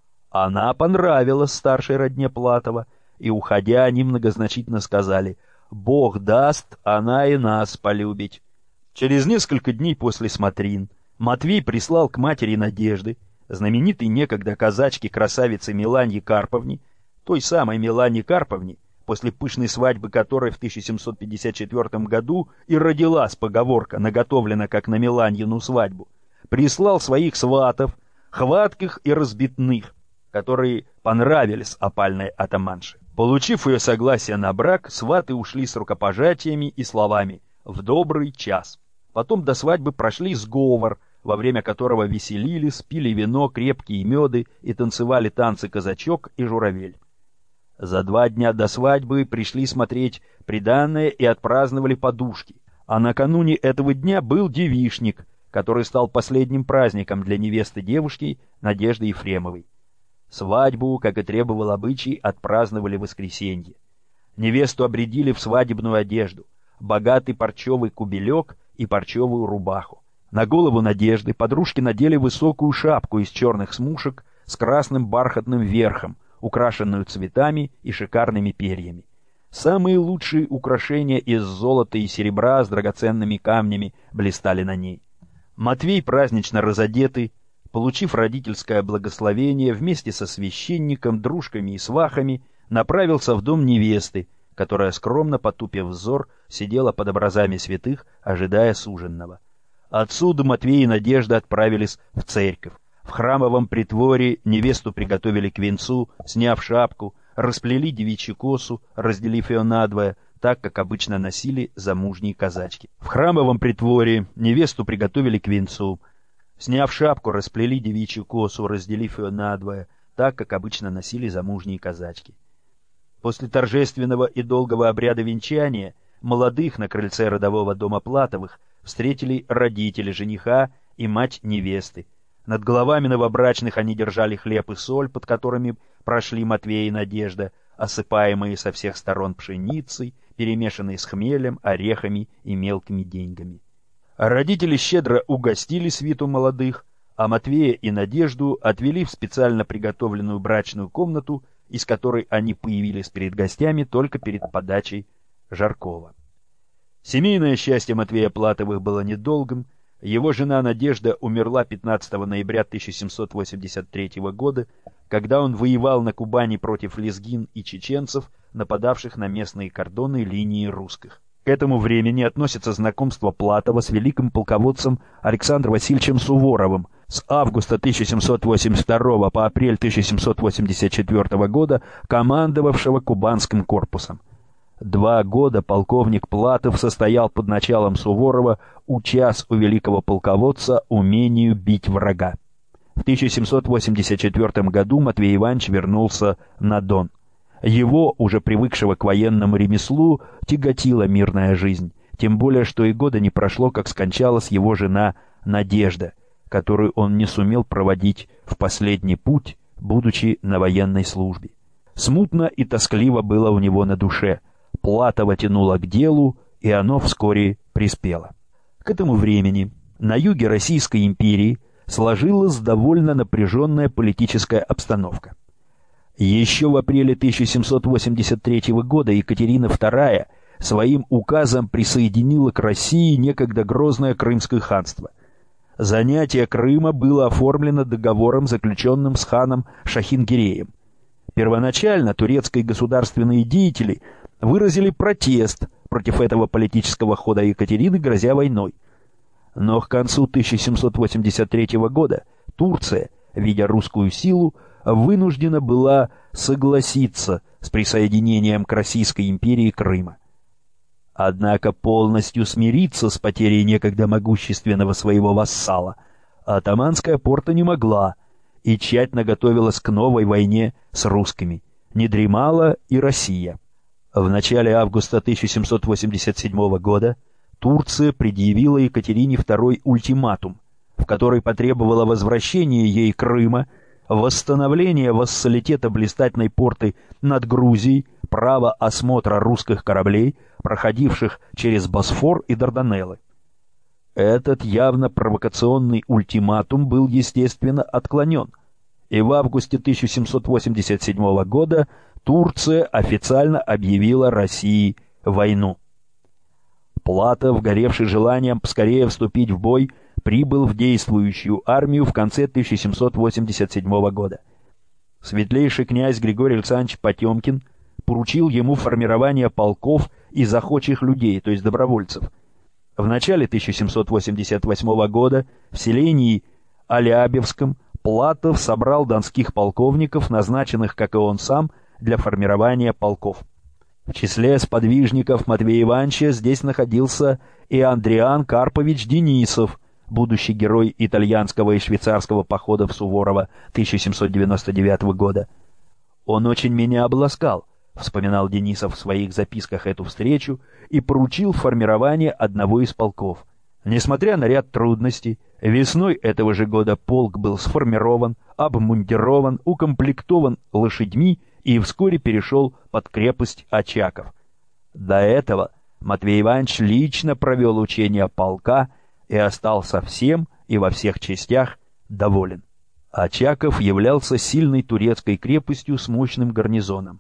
Она понравилась старшей родне Платова, и, уходя, они многозначительно сказали: «Бог даст, она и нас полюбить». Через несколько дней после смотрин Матвей прислал к матери Надежды, знаменитой некогда казачке красавице Меланье Карповне, той самой Меланье Карповне, после пышной свадьбы которой в тысяча семьсот пятьдесят четвёртом году и родилась поговорка «наготовлена как на Меланьину свадьбу», прислал своих сватов, хватких и разбитных, которые понравились опальной атаманше. Получив ее согласие на брак, сваты ушли с рукопожатиями и словами «в добрый час». Потом до свадьбы прошли сговор, во время которого веселились, пили вино, крепкие меды и танцевали танцы казачок и журавель. За два дня до свадьбы пришли смотреть приданое и отпраздновали подушки, а накануне этого дня был девичник, который стал последним праздником для невесты девушки Надежды Ефремовой. Свадьбу, как и требовал обычай, отпраздновали в воскресенье. Невесту обрядили в свадебную одежду, богатый парчевый кубелек и парчевую рубаху. На голову Надежды подружки надели высокую шапку из черных смушек с красным бархатным верхом, украшенную цветами и шикарными перьями. Самые лучшие украшения из золота и серебра с драгоценными камнями блистали на ней. Матвей, празднично разодетый, получив родительское благословение, вместе со священником, дружками и свахами направился в дом невесты, которая, скромно потупив взор, сидела под образами святых, ожидая суженного. Отсюда Матвей и Надежда отправились в церковь. В храмовом притворе невесту приготовили к венцу, сняв шапку, расплели девичью косу, разделив ее надвое, так, как обычно носили замужние казачки. В храмовом притворе невесту приготовили к венцу, сняв шапку, расплели девичью косу, разделив ее надвое, так, как обычно носили замужние казачки. После торжественного и долгого обряда венчания молодых на крыльце родового дома Платовых встретили родители жениха и мать невесты. Над головами новобрачных они держали хлеб и соль, под которыми прошли Матвей и Надежда, осыпаемые со всех сторон пшеницей, перемешанной с хмелем, орехами и мелкими деньгами. Родители щедро угостили свиту молодых, а Матвея и Надежду отвели в специально приготовленную брачную комнату, из которой они появились перед гостями только перед подачей жаркого. Семейное счастье Матвея Платовых было недолгим. Его жена Надежда умерла пятнадцатого ноября тысяча семьсот восемьдесят третьего года, когда он воевал на Кубани против лезгин и чеченцев, нападавших на местные кордоны линии русских. К этому времени относится знакомство Платова с великим полководцем Александром Васильевичем Суворовым, с августа тысяча семьсот восемьдесят второго по апрель тысяча семьсот восемьдесят четвёртого года командовавшего Кубанским корпусом. Два года полковник Платов состоял под началом Суворова, учась у великого полководца умению бить врага. В тысяча семьсот восемьдесят четвёртом году Матвей Иванович вернулся на Дон. Его, уже привыкшего к военному ремеслу, тяготила мирная жизнь, тем более, что и года не прошло, как скончалась его жена Надежда, которую он не сумел проводить в последний путь, будучи на военной службе. Смутно и тоскливо было у него на душе. Платова тянуло к делу, и оно вскоре приспело. К этому времени на юге Российской империи сложилась довольно напряженная политическая обстановка. Еще в апреле тысяча семьсот восемьдесят третьего года Екатерина вторая своим указом присоединила к России некогда грозное Крымское ханство. Занятие Крыма было оформлено договором, заключенным с ханом Шахингиреем. Первоначально турецкие государственные деятели выразили протест против этого политического хода Екатерины, грозя войной. Но к концу тысяча семьсот восемьдесят третьего года Турция, видя русскую силу, вынуждена была согласиться с присоединением к Российской империи Крыма. Однако полностью смириться с потерей некогда могущественного своего вассала Оттоманская Порта не могла и тщательно готовилась к новой войне с русскими. Не дремала и Россия. В начале августа тысяча семьсот восемьдесят седьмого года Турция предъявила Екатерине второй ультиматум, в который потребовала возвращения ей Крыма, восстановления вассалитета блистательной порты над Грузией, право осмотра русских кораблей, проходивших через Босфор и Дарданеллы. Этот явно провокационный ультиматум был, естественно, отклонен, и в августе тысяча семьсот восемьдесят седьмого года Турция официально объявила России войну. Платов, горевший желанием поскорее вступить в бой, прибыл в действующую армию в конце тысяча семьсот восемьдесят седьмого года. Светлейший князь Григорий Александрович Потемкин поручил ему формирование полков из охочих людей, то есть добровольцев. В начале тысяча семьсот восемьдесят восьмого года в селении Алябевском Платов собрал донских полковников, назначенных, как и он сам, для формирования полков. В числе сподвижников Матвея Ивановича здесь находился и Андриан Карпович Денисов, будущий герой итальянского и швейцарского походов Суворова тысяча семьсот девяносто девятого года. «Он очень меня обласкал», — вспоминал Денисов в своих записках эту встречу, и поручил формирование одного из полков. Несмотря на ряд трудностей, весной этого же года полк был сформирован, обмундирован, укомплектован лошадьми и вскоре перешел под крепость Очаков. До этого Матвей Иванович лично провел учения полка и остался всем и во всех частях доволен. Очаков являлся сильной турецкой крепостью с мощным гарнизоном.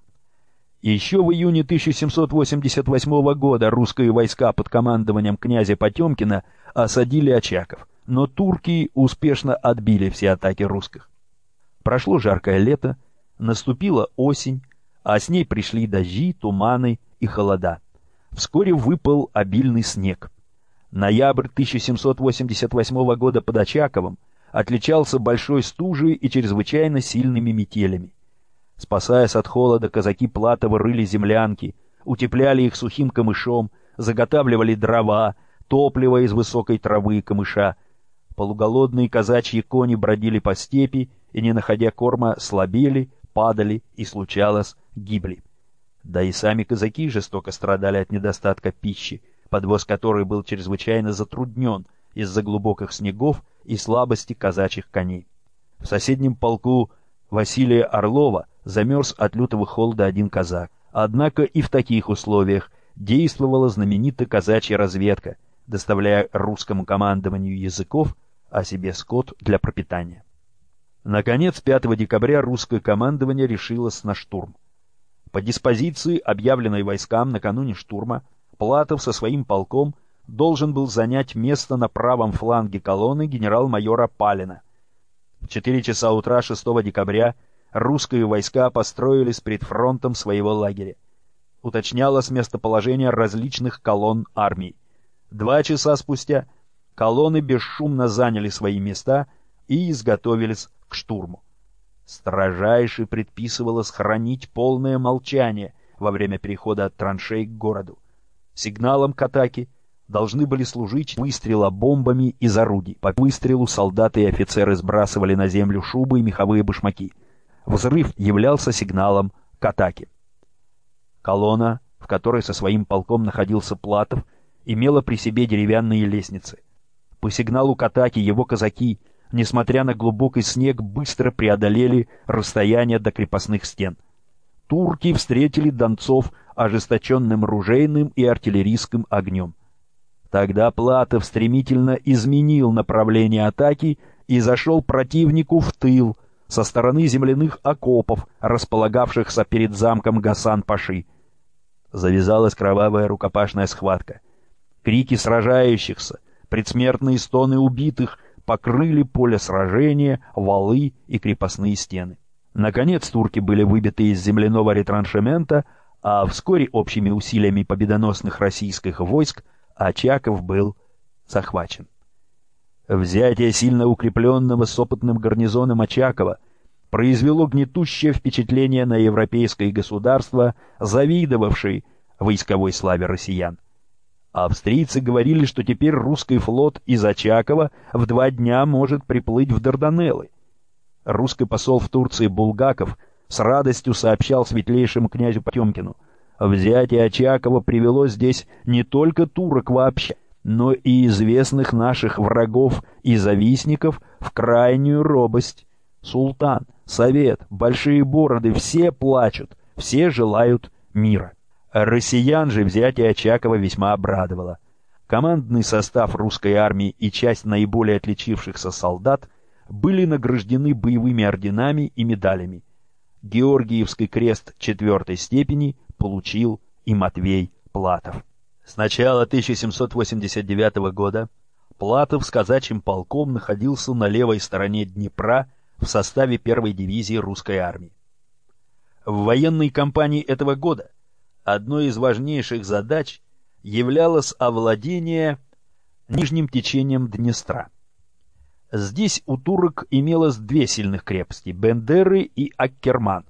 Еще в июне тысяча семьсот восемьдесят восьмого года русские войска под командованием князя Потемкина осадили Очаков, но турки успешно отбили все атаки русских. Прошло жаркое лето, наступила осень, а с ней пришли дожди, туманы и холода. Вскоре выпал обильный снег. Ноябрь тысяча семьсот восемьдесят восьмого года под Очаковом отличался большой стужей и чрезвычайно сильными метелями. Спасаясь от холода, казаки Платова рыли землянки, утепляли их сухим камышом, заготавливали дрова, топливо из высокой травы и камыша. Полуголодные казачьи кони бродили по степи и, не находя корма, слабели, падали и, случалось, гибли. Да и сами казаки жестоко страдали от недостатка пищи, подвоз которой был чрезвычайно затруднен из-за глубоких снегов и слабости казачьих коней. В соседнем полку Василия Орлова замерз от лютого холода один казак. Однако и в таких условиях действовала знаменитая казачья разведка, доставляя русскому командованию языков, а себе скот для пропитания. Наконец, пятого декабря русское командование решилось на штурм. По диспозиции, объявленной войскам накануне штурма, Платов со своим полком должен был занять место на правом фланге колонны генерал-майора Палина. В четыре часа утра шестого декабря русские войска построились пред фронтом своего лагеря. Уточнялось местоположение различных колонн армий. Два часа спустя колонны бесшумно заняли свои места и изготовились к штурму. Строжайше предписывалось хранить полное молчание во время перехода от траншей к городу. Сигналом к атаке должны были служить выстрела бомбами из орудий. По выстрелу солдаты и офицеры сбрасывали на землю шубы и меховые башмаки. Взрыв являлся сигналом к атаке. Колонна, в которой со своим полком находился Платов, имела при себе деревянные лестницы. По сигналу к атаке его казаки, несмотря на глубокий снег, быстро преодолели расстояние до крепостных стен. Турки встретили донцов ожесточенным ружейным и артиллерийским огнем. Тогда Платов стремительно изменил направление атаки и зашел противнику в тыл со стороны земляных окопов, располагавшихся перед замком Гасан-Паши. Завязалась кровавая рукопашная схватка. Крики сражающихся, предсмертные стоны убитых покрыли поле сражения, валы и крепостные стены. Наконец турки были выбиты из земляного ретраншемента, а вскоре общими усилиями победоносных российских войск Очаков был захвачен. Взятие сильно укрепленного с опытным гарнизоном Очакова произвело гнетущее впечатление на европейское государство, завидовавшее войсковой славе россиян. Австрийцы говорили, что теперь русский флот из Очакова в два дня может приплыть в Дарданеллы. Русский посол в Турции Булгаков с радостью сообщал светлейшему князю Потемкину: взятие Очакова привело здесь не только турок вообще, но и известных наших врагов и завистников в крайнюю робость. Султан, совет, большие бороды — все плачут, все желают мира. Россиян же взятие Очакова весьма обрадовало. Командный состав русской армии и часть наиболее отличившихся солдат были награждены боевыми орденами и медалями. Георгиевский крест четвертой степени получил и Матвей Платов. С начала тысяча семьсот восемьдесят девятого года Платов с казачьим полком находился на левой стороне Днепра в составе первой дивизии русской армии. В военной кампании этого года одной из важнейших задач являлось овладение нижним течением Днестра. Здесь у турок имелось две сильных крепости — Бендеры и Аккерман.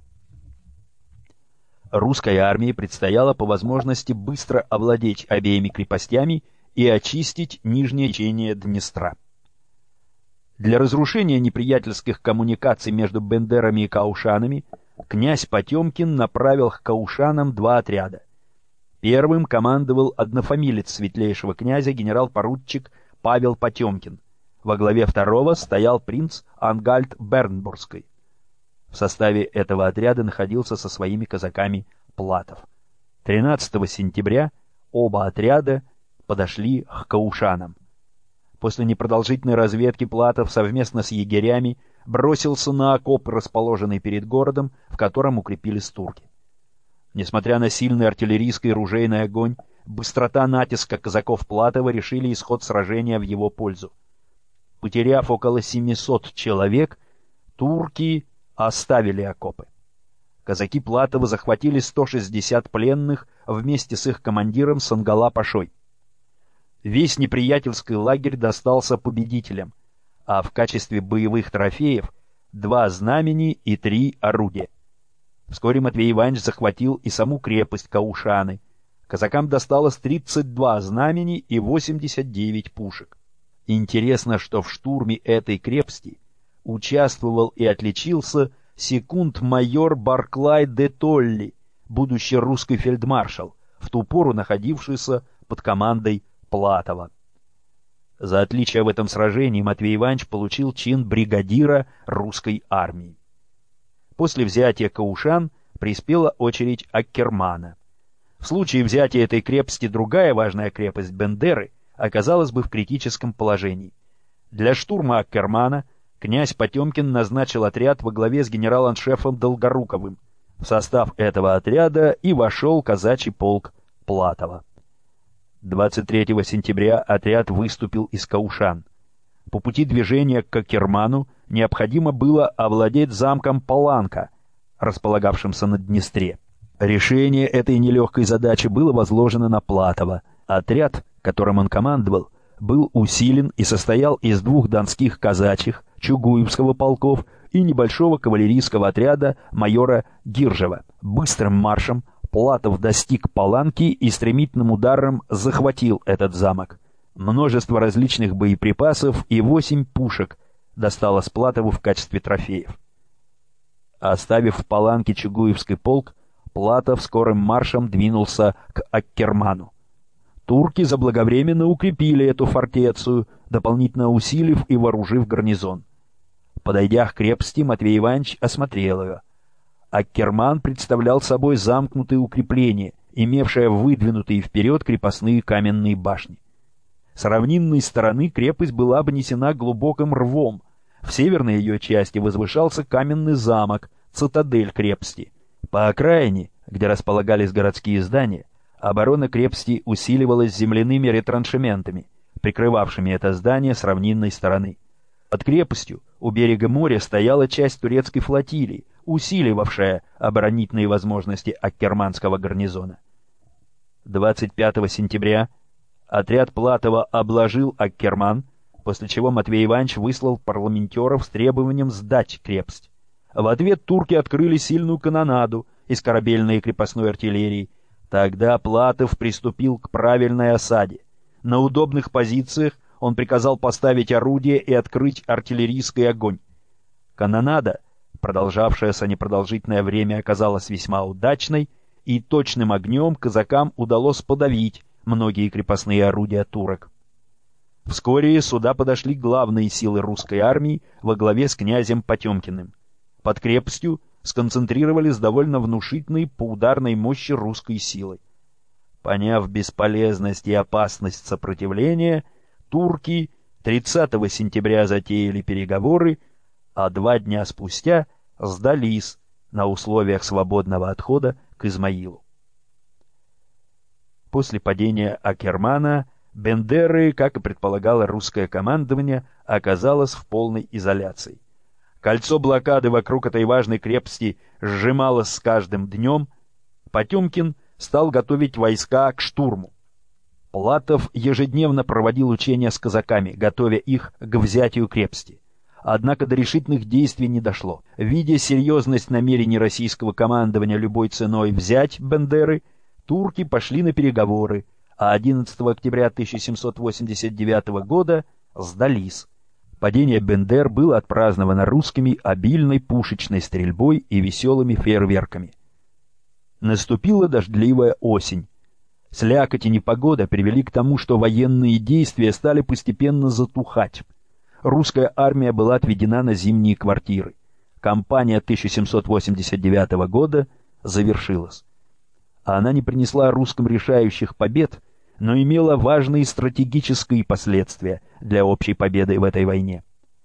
Русской армии предстояло по возможности быстро овладеть обеими крепостями и очистить нижнее течение Днестра. Для разрушения неприятельских коммуникаций между Бендерами и Каушанами князь Потемкин направил к Каушанам два отряда. Первым командовал однофамилец светлейшего князя генерал-поручик Павел Потемкин. Во главе второго стоял принц Ангальд Бернбургский. В составе этого отряда находился со своими казаками Платов. тринадцатого сентября оба отряда подошли к Каушанам. После непродолжительной разведки Платов совместно с егерями бросился на окоп, расположенный перед городом, в котором укрепились турки. Несмотря на сильный артиллерийский и ружейный огонь, быстрота натиска казаков Платова решили исход сражения в его пользу. Потеряв около семисот человек, турки оставили окопы. Казаки Платова захватили сто шестьдесят пленных вместе с их командиром Сангала-Пашой. Весь неприятельский лагерь достался победителям, а в качестве боевых трофеев два знамени и три орудия. Вскоре Матвей Иванович захватил и саму крепость Каушаны. Казакам досталось тридцать два знамени и восемьдесят девять пушек. Интересно, что в штурме этой крепости участвовал и отличился секунд-майор Барклай де Толли, будущий русский фельдмаршал, в ту пору находившийся под командой Платова. За отличие в этом сражении Матвей Иванович получил чин бригадира русской армии. После взятия Каушан приспела очередь Аккермана. В случае взятия этой крепости другая важная крепость Бендеры оказалась бы в критическом положении. Для штурма Аккермана князь Потемкин назначил отряд во главе с генерал-аншефом Долгоруковым. В состав этого отряда и вошел казачий полк Платова. двадцать третьего сентября отряд выступил из Каушан. По пути движения к Аккерману необходимо было овладеть замком Паланка, располагавшимся на Днестре. Решение этой нелегкой задачи было возложено на Платова. Отряд, которым он командовал, был усилен и состоял из двух донских казачьих, Чугуевского полков и небольшого кавалерийского отряда майора Гиржева. Быстрым маршем Платов достиг Паланки и стремительным ударом захватил этот замок. Множество различных боеприпасов и восемь пушек досталось Платову в качестве трофеев. Оставив в Паланке Чугуевский полк, Платов скорым маршем двинулся к Аккерману. Турки заблаговременно укрепили эту фортецию, дополнительно усилив и вооружив гарнизон. Подойдя к крепости, Матвей Иванович осмотрел ее. Аккерман представлял собой замкнутое укрепление, имевшее выдвинутые вперед крепостные каменные башни. С равнинной стороны крепость была обнесена глубоким рвом. В северной ее части возвышался каменный замок, цитадель крепости. По окраине, где располагались городские здания, оборона крепости усиливалась земляными ретраншементами, прикрывавшими это здание с равнинной стороны. Под крепостью у берега моря стояла часть турецкой флотилии, усиливавшая оборонительные возможности аккерманского гарнизона. двадцать пятого сентября отряд Платова обложил Аккерман, после чего Матвей Иванович выслал парламентеров с требованием сдать крепость. В ответ турки открыли сильную канонаду из корабельной и крепостной артиллерии. Тогда Платов приступил к правильной осаде. На удобных позициях он приказал поставить орудия и открыть артиллерийский огонь. Канонада, продолжавшаяся непродолжительное время, оказалась весьма удачной, и точным огнем казакам удалось подавить многие крепостные орудия турок. Вскоре сюда подошли главные силы русской армии во главе с князем Потемкиным. Под крепостью сконцентрировались довольно внушительной по ударной мощи русской силы. Поняв бесполезность и опасность сопротивления, турки тридцатого сентября затеяли переговоры, а два дня спустя сдались на условиях свободного отхода к Измаилу. После падения Акермана Бендеры, как и предполагало русское командование, оказалось в полной изоляции. Кольцо блокады вокруг этой важной крепости сжималось с каждым днем. Потемкин стал готовить войска к штурму. Платов ежедневно проводил учения с казаками, готовя их к взятию крепости. Однако до решительных действий не дошло. Видя серьезность намерений российского командования любой ценой взять Бендеры, турки пошли на переговоры, а одиннадцатого октября тысяча семьсот восемьдесят девятого года сдались. Падение Бендер было отпраздновано русскими обильной пушечной стрельбой и веселыми фейерверками. Наступила дождливая осень. Слякоть и непогода привели к тому, что военные действия стали постепенно затухать. Русская армия была отведена на зимние квартиры. Кампания тысяча семьсот восемьдесят девятого года завершилась. Она не принесла русским решающих побед, но имела важные стратегические последствия для общей победы в этой войне.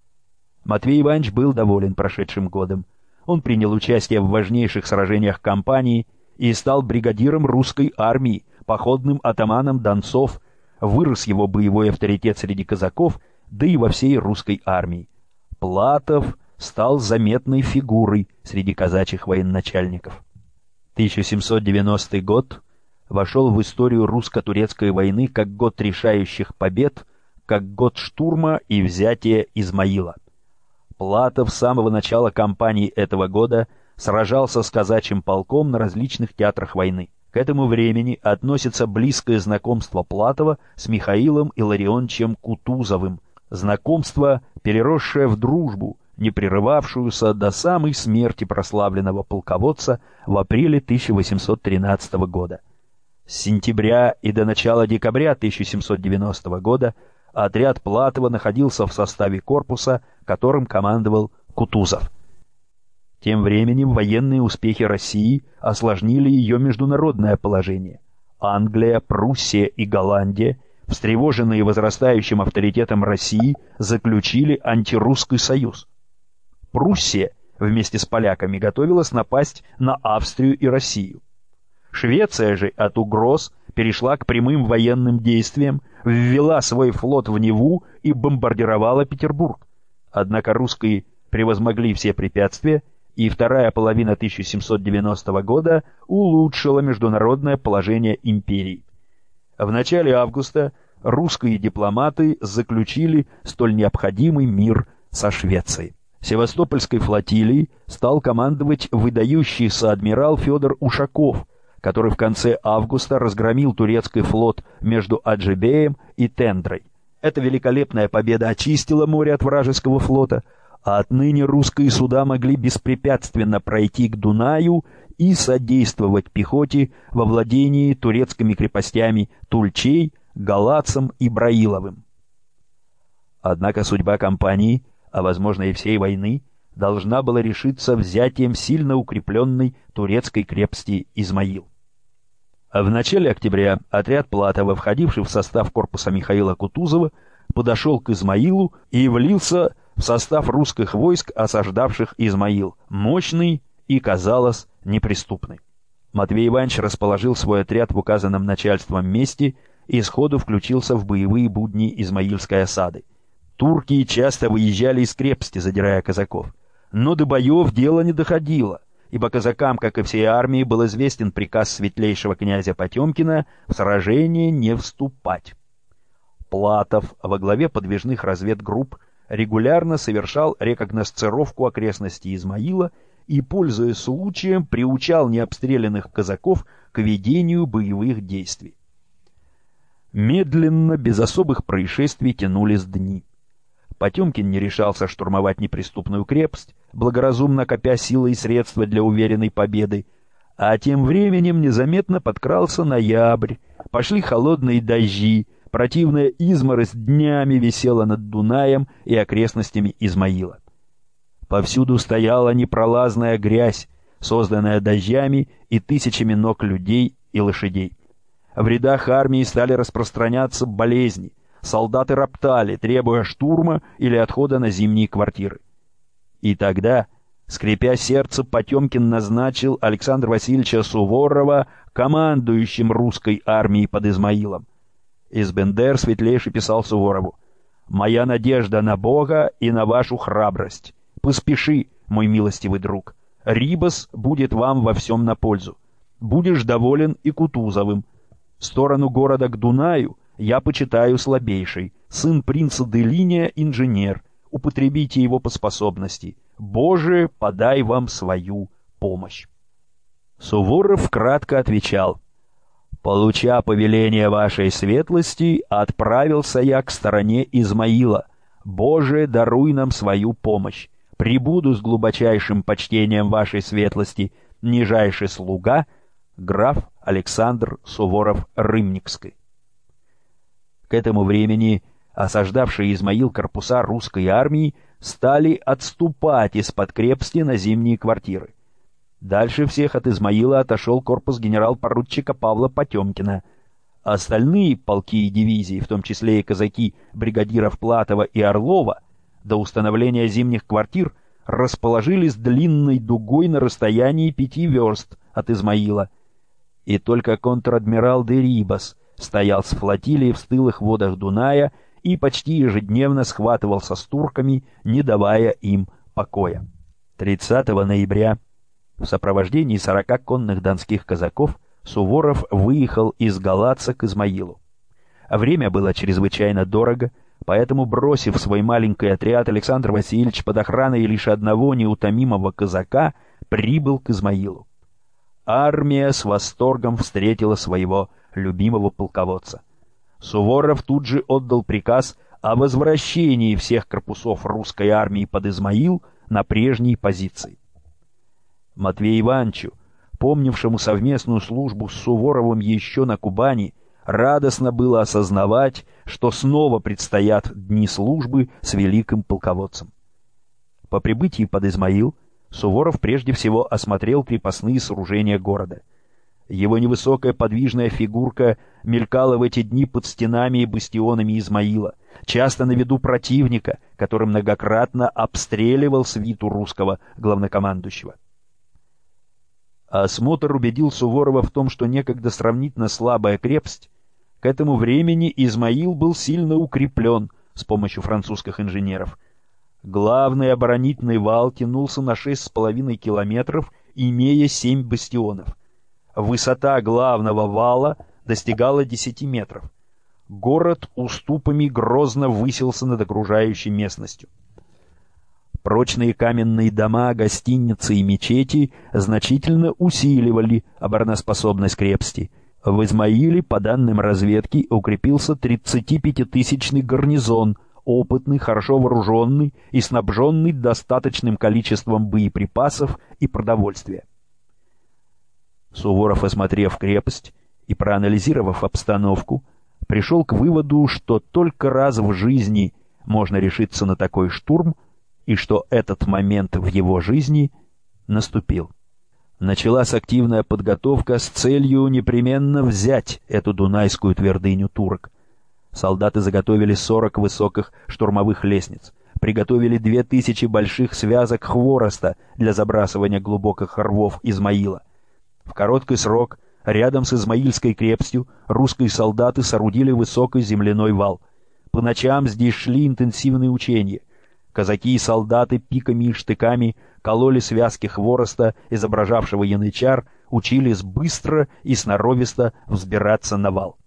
Матвей Иванович был доволен прошедшим годом. Он принял участие в важнейших сражениях кампании и стал бригадиром русской армии, походным атаманом Донцов, вырос его боевой авторитет среди казаков, да и во всей русской армии. Платов стал заметной фигурой среди казачьих военачальников. тысяча семьсот девяностый год вошел в историю русско-турецкой войны как год решающих побед, как год штурма и взятия Измаила. Платов с самого начала кампании этого года сражался с казачьим полком на различных театрах войны. К этому времени относится близкое знакомство Платова с Михаилом Илларионовичем Кутузовым, знакомство, переросшее в дружбу, не прерывавшуюся до самой смерти прославленного полководца в апреле тысяча восемьсот тринадцатого года. С сентября и до начала декабря тысяча семьсот девяностого года отряд Платова находился в составе корпуса, которым командовал Кутузов. Тем временем военные успехи России осложнили ее международное положение. Англия, Пруссия и Голландия, встревоженные возрастающим авторитетом России, заключили антирусский союз. Пруссия вместе с поляками готовилась напасть на Австрию и Россию. Швеция же от угроз перешла к прямым военным действиям, ввела свой флот в Неву и бомбардировала Петербург. Однако русские превозмогли все препятствия, и вторая половина тысяча семьсот девяностого года улучшила международное положение империи. В начале августа русские дипломаты заключили столь необходимый мир со Швецией. Севастопольской флотилией стал командовать выдающийся адмирал Федор Ушаков, который в конце августа разгромил турецкий флот между Аджебеем и Тендрой. Эта великолепная победа очистила море от вражеского флота, а отныне русские суда могли беспрепятственно пройти к Дунаю и содействовать пехоте во владении турецкими крепостями Тульчей, Галатцем и Браиловым. Однако судьба кампании, а возможно и всей войны, должна была решиться взятием сильно укрепленной турецкой крепости Измаил. В начале октября отряд Платова, входивший в состав корпуса Михаила Кутузова, подошел к Измаилу и влился в состав русских войск, осаждавших Измаил, мощный и, казалось, неприступный. Матвей Иванович расположил свой отряд в указанном начальством месте и сходу включился в боевые будни Измаильской осады. Турки часто выезжали из крепости, задирая казаков. Но до боев дело не доходило, ибо казакам, как и всей армии, был известен приказ светлейшего князя Потемкина в сражение не вступать. Платов во главе подвижных разведгрупп регулярно совершал рекогносцировку окрестностей Измаила и, пользуясь случаем, приучал необстрелянных казаков к ведению боевых действий. Медленно, без особых происшествий, тянулись дни. Потемкин не решался штурмовать неприступную крепость, благоразумно копя силы и средства для уверенной победы, а тем временем незаметно подкрался ноябрь, пошли холодные дожди, Противная изморозь днями висела над Дунаем и окрестностями Измаила. Повсюду стояла непролазная грязь, созданная дождями и тысячами ног людей и лошадей. В рядах армии стали распространяться болезни. Солдаты роптали, требуя штурма или отхода на зимние квартиры. И тогда, скрипя сердце, Потемкин назначил Александра Васильевича Суворова командующим русской армией под Измаилом. Из Бендер светлейший писал Суворову: «Моя надежда на Бога и на вашу храбрость. Поспеши, мой милостивый друг. Рибас будет вам во всем на пользу. Будешь доволен и Кутузовым. Сторону города к Дунаю я почитаю слабейшей. Сын принца Делиния — инженер. Употребите его по способности. Боже, подай вам свою помощь». Суворов кратко отвечал: «Получа повеление вашей светлости, отправился я к стороне Измаила. Боже, даруй нам свою помощь. Прибуду с глубочайшим почтением вашей светлости, нижайший слуга, граф Александр Суворов-Рымникский». К этому времени осаждавшие Измаил корпуса русской армии стали отступать из-под крепости на зимние квартиры. Дальше всех от Измаила отошел корпус генерал-поручика Павла Потемкина. Остальные полки и дивизии, в том числе и казаки бригадиров Платова и Орлова, до установления зимних квартир расположились длинной дугой на расстоянии пяти верст от Измаила. И только контр-адмирал де Рибас стоял с флотилией в стылых водах Дуная и почти ежедневно схватывался с турками, не давая им покоя. тридцатого ноября в сопровождении сорока конных донских казаков Суворов выехал из Галаца к Измаилу. Время было чрезвычайно дорого, поэтому, бросив свой маленький отряд, Александр Васильевич под охраной лишь одного неутомимого казака прибыл к Измаилу. Армия с восторгом встретила своего любимого полководца. Суворов тут же отдал приказ о возвращении всех корпусов русской армии под Измаил на прежние позиции. Матвею Ивановичу, помнившему совместную службу с Суворовым еще на Кубани, радостно было осознавать, что снова предстоят дни службы с великим полководцем. По прибытии под Измаил Суворов прежде всего осмотрел крепостные сооружения города. Его невысокая подвижная фигурка мелькала в эти дни под стенами и бастионами Измаила, часто на виду противника, который многократно обстреливал свиту русского главнокомандующего. Осмотр убедил Суворова в том, что некогда сравнительно слабая крепость, к этому времени Измаил был сильно укреплен с помощью французских инженеров. Главный оборонительный вал тянулся на шесть с половиной километров, имея семь бастионов. Высота главного вала достигала десяти метров. Город уступами грозно высился над окружающей местностью. Прочные каменные дома, гостиницы и мечети значительно усиливали обороноспособность крепости. В Измаиле, по данным разведки, укрепился тридцатипятитысячный гарнизон, опытный, хорошо вооруженный и снабженный достаточным количеством боеприпасов и продовольствия. Суворов, осмотрев крепость и проанализировав обстановку, пришел к выводу, что только раз в жизни можно решиться на такой штурм, и что этот момент в его жизни наступил. Началась активная подготовка с целью непременно взять эту дунайскую твердыню турок. Солдаты заготовили сорок высоких штурмовых лестниц, приготовили две тысячи больших связок хвороста для забрасывания глубоких рвов Измаила. В короткий срок рядом с Измаильской крепостью русские солдаты соорудили высокий земляной вал. По ночам здесь шли интенсивные учения. Казаки и солдаты пиками и штыками кололи связки хвороста, изображавшего янычар, учились быстро и сноровисто взбираться на вал.